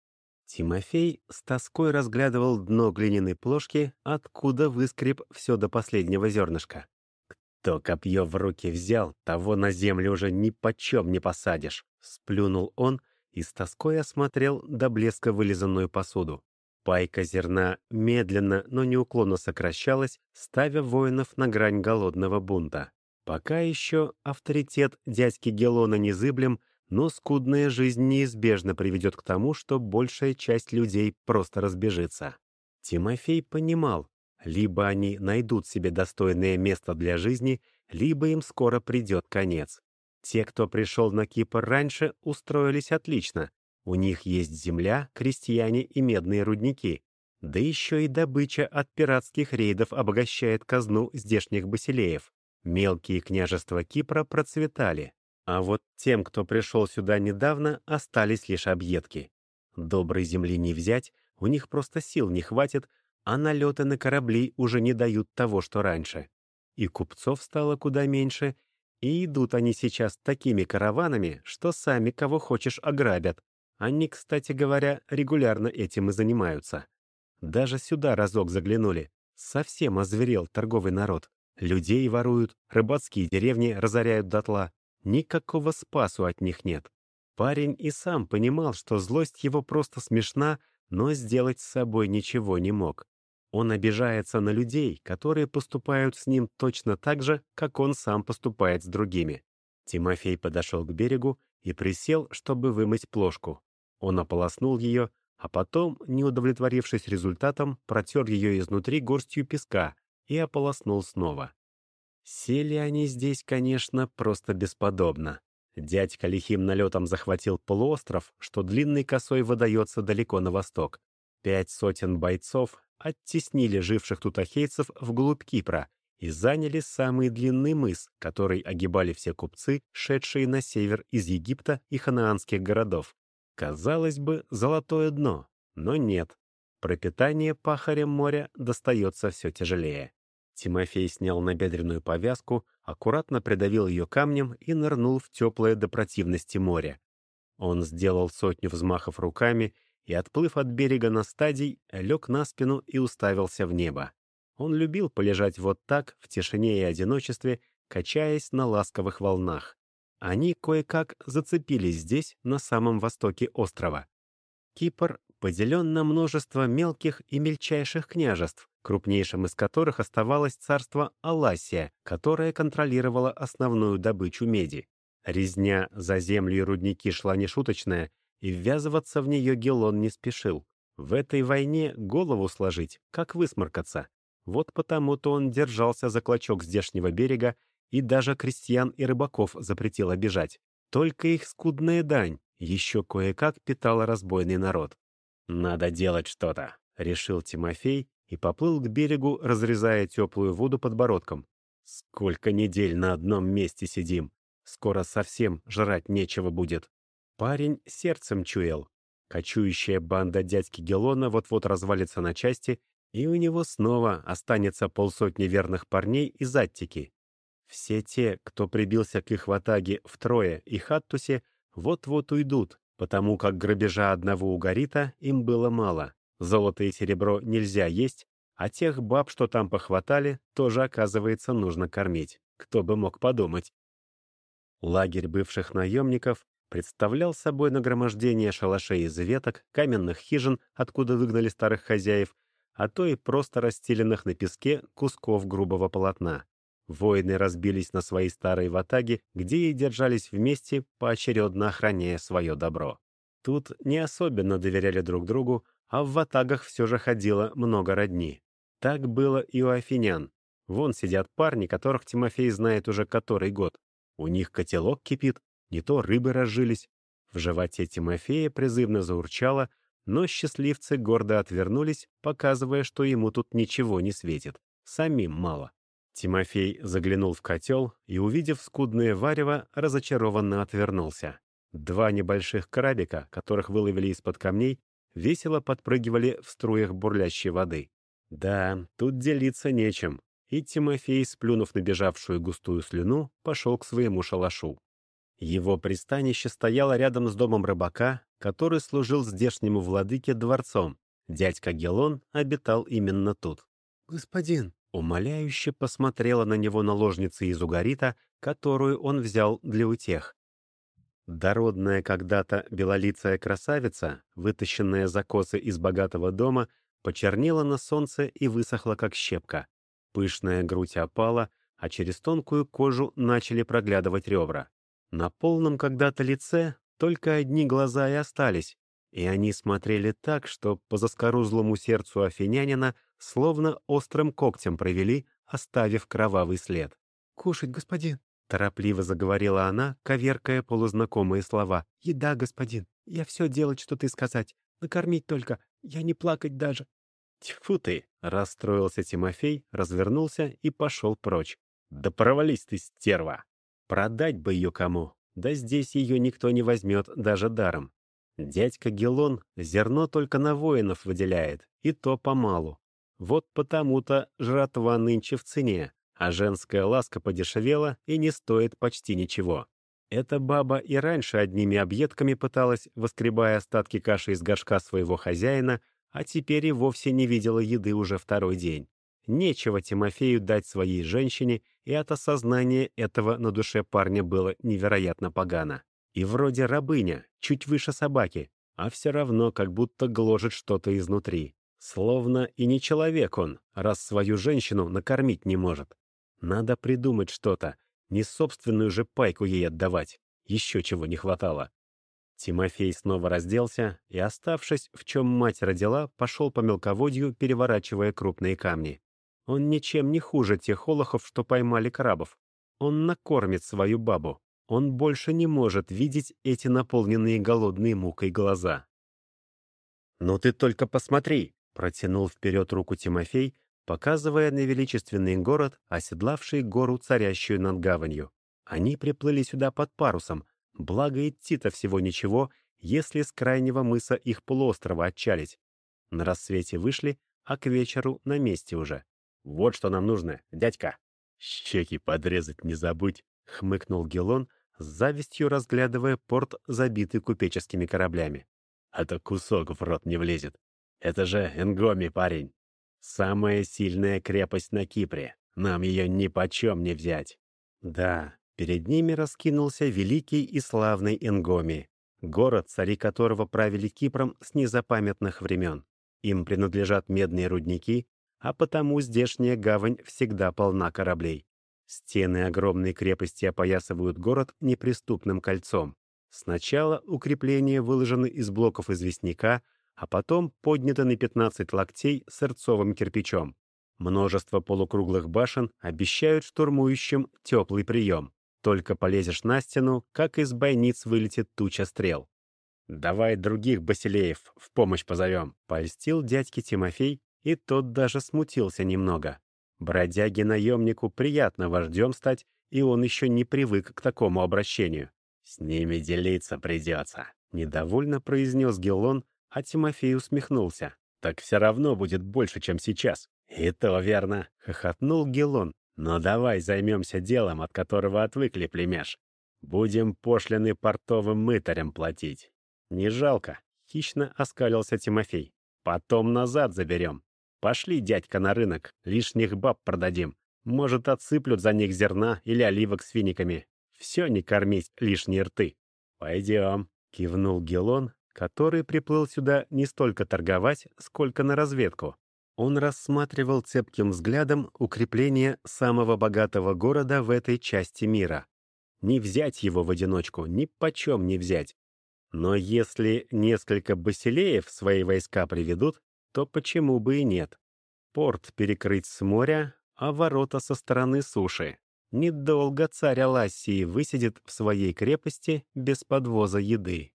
Тимофей с тоской разглядывал дно глиняной плошки, откуда выскреб все до последнего зернышка. «Кто копье в руки взял, того на землю уже ни почем не посадишь», — сплюнул он и с тоской осмотрел до блеска вылизанную посуду. Пайка зерна медленно, но неуклонно сокращалась, ставя воинов на грань голодного бунта. Пока еще авторитет дядьки Гелона незыблем, но скудная жизнь неизбежно приведет к тому, что большая часть людей просто разбежится. Тимофей понимал, либо они найдут себе достойное место для жизни, либо им скоро придет конец. Те, кто пришел на Кипр раньше, устроились отлично. У них есть земля, крестьяне и медные рудники. Да еще и добыча от пиратских рейдов обогащает казну здешних басилеев. Мелкие княжества Кипра процветали. А вот тем, кто пришел сюда недавно, остались лишь объедки. Доброй земли не взять, у них просто сил не хватит, а налеты на корабли уже не дают того, что раньше. И купцов стало куда меньше, и идут они сейчас такими караванами, что сами кого хочешь ограбят. Они, кстати говоря, регулярно этим и занимаются. Даже сюда разок заглянули. Совсем озверел торговый народ. Людей воруют, рыбацкие деревни разоряют дотла. Никакого спасу от них нет. Парень и сам понимал, что злость его просто смешна, но сделать с собой ничего не мог. Он обижается на людей, которые поступают с ним точно так же, как он сам поступает с другими. Тимофей подошел к берегу и присел, чтобы вымыть плошку. Он ополоснул ее, а потом, не удовлетворившись результатом, протер ее изнутри горстью песка и ополоснул снова. Сели они здесь, конечно, просто бесподобно. Дядька лихим налетом захватил полуостров, что длинной косой выдается далеко на восток. 5 сотен бойцов оттеснили живших тут ахейцев вглубь Кипра и заняли самый длинный мыс, который огибали все купцы, шедшие на север из Египта и ханаанских городов. Казалось бы, золотое дно, но нет. Пропитание пахарям моря достается все тяжелее. Тимофей снял набедренную повязку, аккуратно придавил ее камнем и нырнул в теплое до противности море. Он сделал 100 взмахов руками и, отплыв от берега на стадий, лег на спину и уставился в небо. Он любил полежать вот так, в тишине и одиночестве, качаясь на ласковых волнах. Они кое-как зацепились здесь, на самом востоке острова. Кипр поделен на множество мелких и мельчайших княжеств, крупнейшим из которых оставалось царство Аласия, которое контролировало основную добычу меди. Резня за землю и рудники шла нешуточная, и ввязываться в нее Гелон не спешил. В этой войне голову сложить, как высморкаться. Вот потому-то он держался за клочок здешнего берега и даже крестьян и рыбаков запретил обижать. Только их скудная дань еще кое-как питала разбойный народ. «Надо делать что-то», — решил Тимофей и поплыл к берегу, разрезая теплую воду подбородком. «Сколько недель на одном месте сидим! Скоро совсем жрать нечего будет». Парень сердцем чуял. Кочующая банда дядьки Гелона вот-вот развалится на части, и у него снова останется полсотни верных парней из Аттики. Все те, кто прибился к их ватаге в Трое и Хаттусе, вот-вот уйдут, потому как грабежа одного угарита им было мало. Золото и серебро нельзя есть, а тех баб, что там похватали, тоже, оказывается, нужно кормить. Кто бы мог подумать. Лагерь бывших наемников представлял собой нагромождение шалашей из веток, каменных хижин, откуда выгнали старых хозяев, а то и просто расстеленных на песке кусков грубого полотна. Воины разбились на свои старые ватаги, где и держались вместе, поочередно охраняя свое добро. Тут не особенно доверяли друг другу, а в ватагах все же ходило много родни. Так было и у афинян. Вон сидят парни, которых Тимофей знает уже который год. У них котелок кипит, не то рыбы разжились. В животе Тимофея призывно заурчало, но счастливцы гордо отвернулись, показывая, что ему тут ничего не светит. Самим мало. Тимофей заглянул в котел и, увидев скудное варево, разочарованно отвернулся. Два небольших крабика, которых выловили из-под камней, весело подпрыгивали в струях бурлящей воды. Да, тут делиться нечем. И Тимофей, сплюнув набежавшую густую слюну, пошел к своему шалашу. Его пристанище стояло рядом с домом рыбака, который служил здешнему владыке дворцом. Дядька Гелон обитал именно тут. «Господин!» — умоляюще посмотрела на него наложница из угарита, которую он взял для утех. Дородная когда-то белолицая красавица, вытащенная за косы из богатого дома, почернела на солнце и высохла, как щепка. Пышная грудь опала, а через тонкую кожу начали проглядывать ребра. На полном когда-то лице только одни глаза и остались, и они смотрели так, что по заскорузлому сердцу афинянина словно острым когтем провели, оставив кровавый след. «Кушать, господин!» — торопливо заговорила она, коверкая полузнакомые слова. «Еда, господин! Я все делать, что ты сказать. Накормить только, я не плакать даже!» «Тьфу ты!» — расстроился Тимофей, развернулся и пошел прочь. «Да провались ты, стерва! Продать бы ее кому! Да здесь ее никто не возьмет даже даром. Дядька Гелон зерно только на воинов выделяет, и то помалу. Вот потому-то жратва нынче в цене, а женская ласка подешевела и не стоит почти ничего. Эта баба и раньше одними объедками пыталась, воскребая остатки каши из горшка своего хозяина, а теперь и вовсе не видела еды уже второй день. Нечего Тимофею дать своей женщине, и от осознания этого на душе парня было невероятно погано. И вроде рабыня, чуть выше собаки, а все равно как будто гложет что-то изнутри. Словно и не человек он, раз свою женщину накормить не может. Надо придумать что-то, не собственную же пайку ей отдавать. Еще чего не хватало. Тимофей снова разделся и, оставшись, в чем мать родила, пошел по мелководью, переворачивая крупные камни. Он ничем не хуже тех олухов, что поймали крабов. Он накормит свою бабу. Он больше не может видеть эти наполненные голодной мукой глаза. «Ну ты только посмотри!» — протянул вперед руку Тимофей, показывая на величественный город, оседлавший гору, царящую над гаванью. Они приплыли сюда под парусом, благо идти-то всего ничего, если с крайнего мыса их полуострова отчалить. На рассвете вышли, а к вечеру на месте уже. «Вот что нам нужно, дядька!» «Щеки подрезать не забудь!» — хмыкнул Гелон, с завистью разглядывая порт, забитый купеческими кораблями. «А то кусок в рот не влезет. Это же Энгоми, парень. Самая сильная крепость на Кипре. Нам ее нипочем не взять». Да, перед ними раскинулся великий и славный Энгоми. город, цари которого правили Кипром с незапамятных времен. Им принадлежат медные рудники, а потому здешняя гавань всегда полна кораблей. Стены огромной крепости опоясывают город неприступным кольцом. Сначала укрепления выложены из блоков известняка, а потом подняты на 15 локтей сырцовым кирпичом. Множество полукруглых башен обещают штурмующим теплый прием. Только полезешь на стену, как из бойниц вылетит туча стрел. «Давай других басилеев в помощь позовем», — польстил дядьке Тимофей, и тот даже смутился немного. Бродяге-наемнику приятно вождем стать, и он еще не привык к такому обращению. «С ними делиться придется», — недовольно произнес Гелон, а Тимофей усмехнулся. «Так все равно будет больше, чем сейчас». «И то верно», — хохотнул Гелон. «Но давай займемся делом, от которого отвыкли, племяш. Будем пошлины портовым мытарям платить». «Не жалко», — хищно оскалился Тимофей. «Потом назад заберем. Пошли, дядька, на рынок, лишних баб продадим. Может, отсыплют за них зерна или оливок с финиками. Все не кормить лишние рты». «Пойдем», — кивнул Гелон, который приплыл сюда не столько торговать, сколько на разведку. Он рассматривал цепким взглядом укрепление самого богатого города в этой части мира. Не взять его в одиночку, ни почем не взять. Но если несколько басилеев свои войска приведут, то почему бы и нет? Порт перекрыть с моря, а ворота со стороны суши. Недолго царь Алассии высидит в своей крепости без подвоза еды.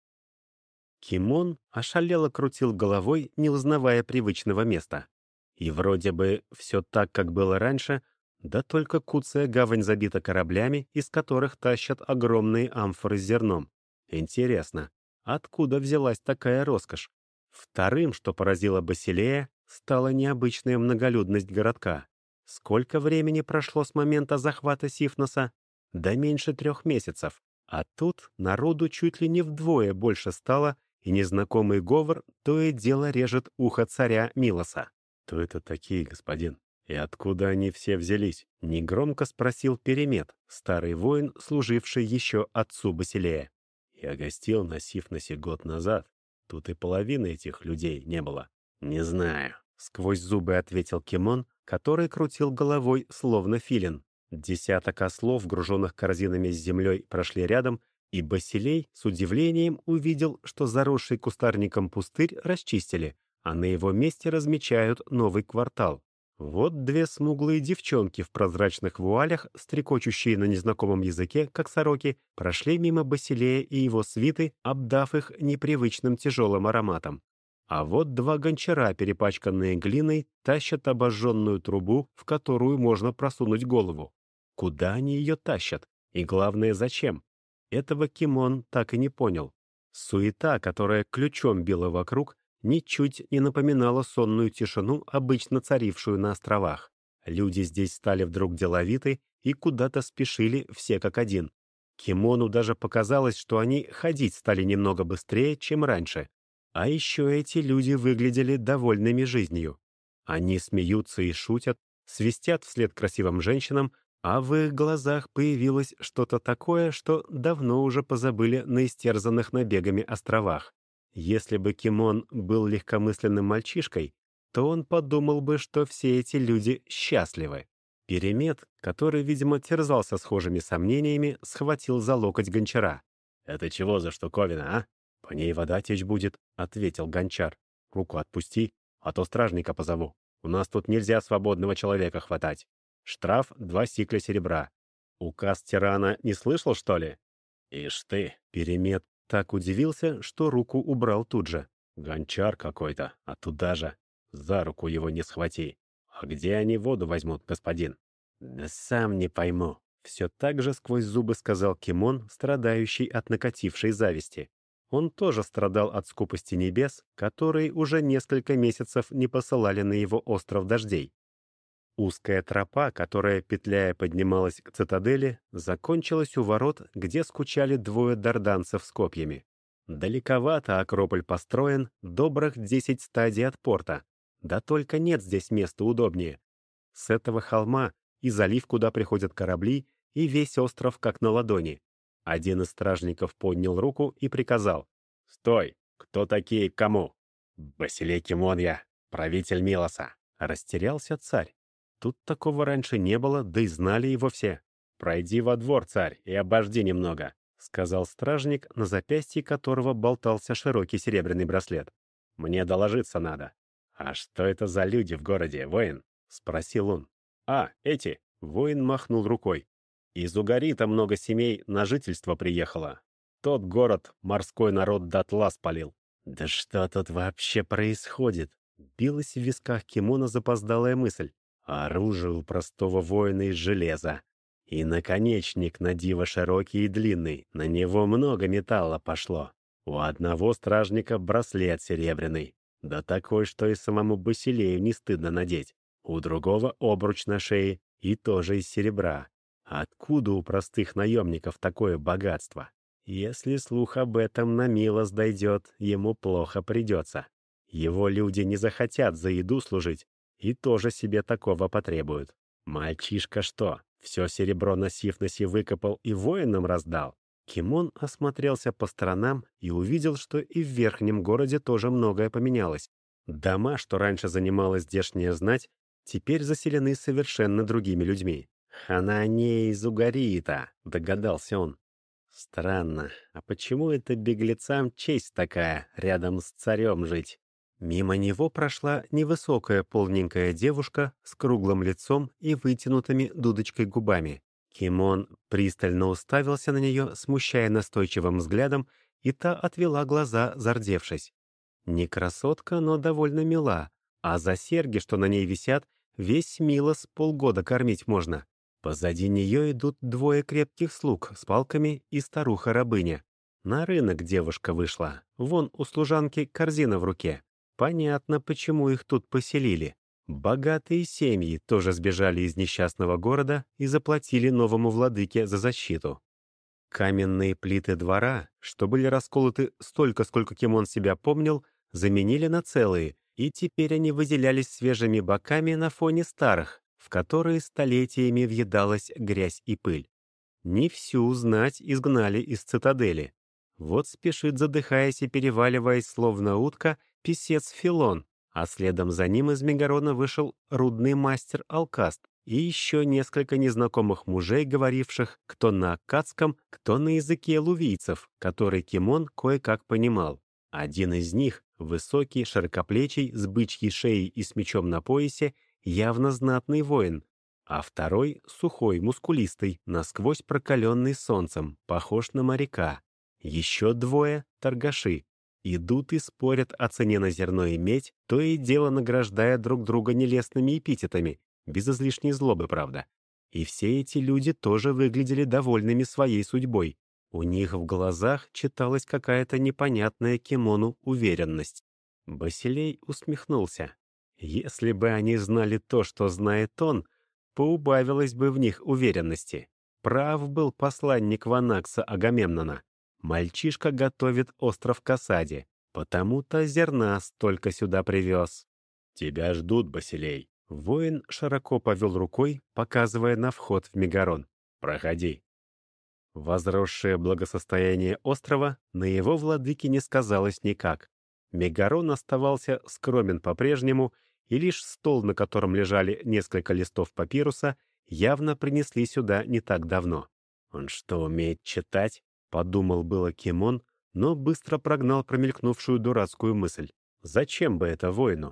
Кимон ошалело крутил головой, не узнавая привычного места. И вроде бы все так, как было раньше, да только куцая гавань забита кораблями, из которых тащат огромные амфоры с зерном. Интересно, откуда взялась такая роскошь? Вторым, что поразило Басилея, стала необычная многолюдность городка. Сколько времени прошло с момента захвата Сифноса? Да меньше 3 месяцев. А тут народу чуть ли не вдвое больше стало, и незнакомый говор то и дело режет ухо царя Милоса. «Кто это такие, господин? И откуда они все взялись?» — негромко спросил Перемет, старый воин, служивший еще отцу Басилея. «Я гостил на Сифносе год назад. Тут и половины этих людей не было». «Не знаю», — сквозь зубы ответил Кимон, который крутил головой, словно филин. Десяток ослов, груженных корзинами с землей, прошли рядом, и Басилей с удивлением увидел, что заросший кустарником пустырь расчистили, а на его месте размечают новый квартал. Вот 2 смуглые девчонки в прозрачных вуалях, стрекочущие на незнакомом языке, как сороки, прошли мимо Басилея и его свиты, обдав их непривычным тяжелым ароматом. А вот 2 гончара, перепачканные глиной, тащат обожженную трубу, в которую можно просунуть голову. Куда они ее тащат? И главное, зачем? Этого Кимон так и не понял. Суета, которая ключом била вокруг, ничуть не напоминала сонную тишину, обычно царившую на островах. Люди здесь стали вдруг деловиты и куда-то спешили все как один. Кимону даже показалось, что они ходить стали немного быстрее, чем раньше. А еще эти люди выглядели довольными жизнью. Они смеются и шутят, свистят вслед красивым женщинам, а в их глазах появилось что-то такое, что давно уже позабыли на истерзанных набегами островах. Если бы Кимон был легкомысленным мальчишкой, то он подумал бы, что все эти люди счастливы. Перемет, который, видимо, терзался схожими сомнениями, схватил за локоть гончара. «Это чего за штуковина, а?» «По ней вода течь будет», — ответил гончар. «Руку отпусти, а то стражника позову. У нас тут нельзя свободного человека хватать. Штраф 2 сикля серебра. Указ тирана не слышал, что ли?» «Ишь ты!» — Перемет так удивился, что руку убрал тут же. «Гончар какой-то, а туда же. За руку его не схвати. А где они воду возьмут, господин?» «Да сам не пойму», — все так же сквозь зубы сказал Кимон, страдающий от накатившей зависти. Он тоже страдал от скупости небес, которые уже несколько месяцев не посылали на его остров дождей. Узкая тропа, которая, петляя, поднималась к цитадели, закончилась у ворот, где скучали 2 дарданцев с копьями. Далековато Акрополь построен, добрых 10 стадий от порта. Да только нет здесь места удобнее. С этого холма и залив, куда приходят корабли, и весь остров как на ладони. Один из стражников поднял руку и приказал. «Стой! Кто такие кому?» «Басилей Кимон я, правитель Милоса». Растерялся царь. Тут такого раньше не было, да и знали его все. «Пройди во двор, царь, и обожди немного», — сказал стражник, на запястье которого болтался широкий серебряный браслет. «Мне доложиться надо». «А что это за люди в городе, воин?» — спросил он. «А, эти!» — воин махнул рукой. «Из Угарита много семей на жительство приехало. Тот город морской народ дотла спалил». «Да что тут вообще происходит?» Билась в висках кимона запоздалая мысль. Оружие у простого воина из железа. И наконечник на диво широкий и длинный. На него много металла пошло. У одного стражника браслет серебряный. Да такой, что и самому Басилею не стыдно надеть. У другого обруч на шее и тоже из серебра. Откуда у простых наемников такое богатство? Если слух об этом на Милос дойдет, ему плохо придется. Его люди не захотят за еду служить и тоже себе такого потребуют. Мальчишка что, все серебро на Сифносе выкопал и воинам раздал? Кимон осмотрелся по сторонам и увидел, что и в верхнем городе тоже многое поменялось. Дома, что раньше занимала здешняя знать, теперь заселены совершенно другими людьми. «Хананея из Угарита», — догадался он. Странно, а почему это беглецам честь такая, рядом с царем жить? Мимо него прошла невысокая полненькая девушка с круглым лицом и вытянутыми дудочкой губами. Кимон пристально уставился на нее, смущая настойчивым взглядом, и та отвела глаза, зардевшись. Не красотка, но довольно мила, а за серьги, что на ней висят, весь Милос полгода кормить можно. Позади нее идут двое крепких слуг с палками и старуха-рабыня. На рынок девушка вышла. Вон у служанки корзина в руке. Понятно, почему их тут поселили. Богатые семьи тоже сбежали из несчастного города и заплатили новому владыке за защиту. Каменные плиты двора, что были расколоты столько, сколько Кимон себя помнил, заменили на целые, и теперь они выделялись свежими боками на фоне старых, в которые столетиями въедалась грязь и пыль. Не всю знать изгнали из цитадели. Вот спешит, задыхаясь и переваливаясь, словно утка, писец Филон, а следом за ним из Мегарона вышел рудный мастер Алкаст и еще несколько незнакомых мужей, говоривших кто на аккадском, кто на языке лувийцев, который Кимон кое-как понимал. Один из них, высокий, широкоплечий, с бычьей шеей и с мечом на поясе, явно знатный воин, а второй, сухой, мускулистый, насквозь прокаленный солнцем, похож на моряка. Еще двое — торгаши. Идут и спорят о цене на зерно и медь, то и дело награждая друг друга нелестными эпитетами, без излишней злобы, правда. И все эти люди тоже выглядели довольными своей судьбой. У них в глазах читалась какая-то непонятная Кимону уверенность. Басилей усмехнулся. Если бы они знали то, что знает он, поубавилось бы в них уверенности. Прав был посланник Ванакса Агамемнона. Мальчишка готовит остров к осаде, потому-то зерна столько сюда привез. «Тебя ждут, Басилей». Воин широко повел рукой, показывая на вход в Мегарон. «Проходи». Возросшее благосостояние острова на его владыке не сказалось никак. Мегарон оставался скромен по-прежнему, и лишь стол, на котором лежали несколько листов папируса, явно принесли сюда не так давно. «Он что, умеет читать?» — подумал было Кимон, но быстро прогнал промелькнувшую дурацкую мысль. «Зачем бы это воину?»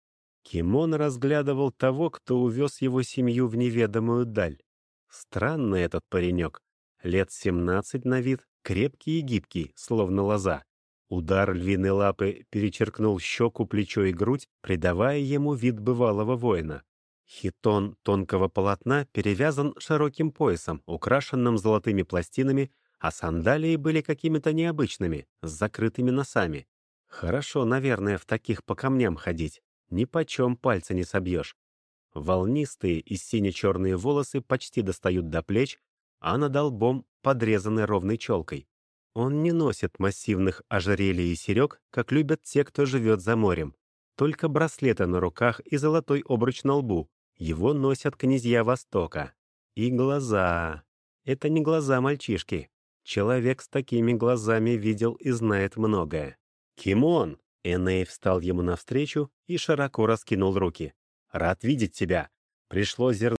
Кимон разглядывал того, кто увез его семью в неведомую даль. Странный этот паренек. Лет 17 на вид, крепкий и гибкий, словно лоза. Удар львиной лапы перечеркнул щеку, плечо и грудь, придавая ему вид бывалого воина. Хитон тонкого полотна перевязан широким поясом, украшенным золотыми пластинами, а сандалии были какими-то необычными, с закрытыми носами. Хорошо, наверное, в таких по камням ходить. Ни почем пальца не собьешь. Волнистые и сине-черные волосы почти достают до плеч, а над лбом подрезаны ровной челкой. Он не носит массивных ожерелий и серег, как любят те, кто живет за морем. Только браслеты на руках и золотой обруч на лбу. Его носят князья Востока. И глаза. Это не глаза мальчишки. Человек с такими глазами видел и знает многое. «Кимон!» Эней встал ему навстречу и широко раскинул руки. «Рад видеть тебя. Пришло зерно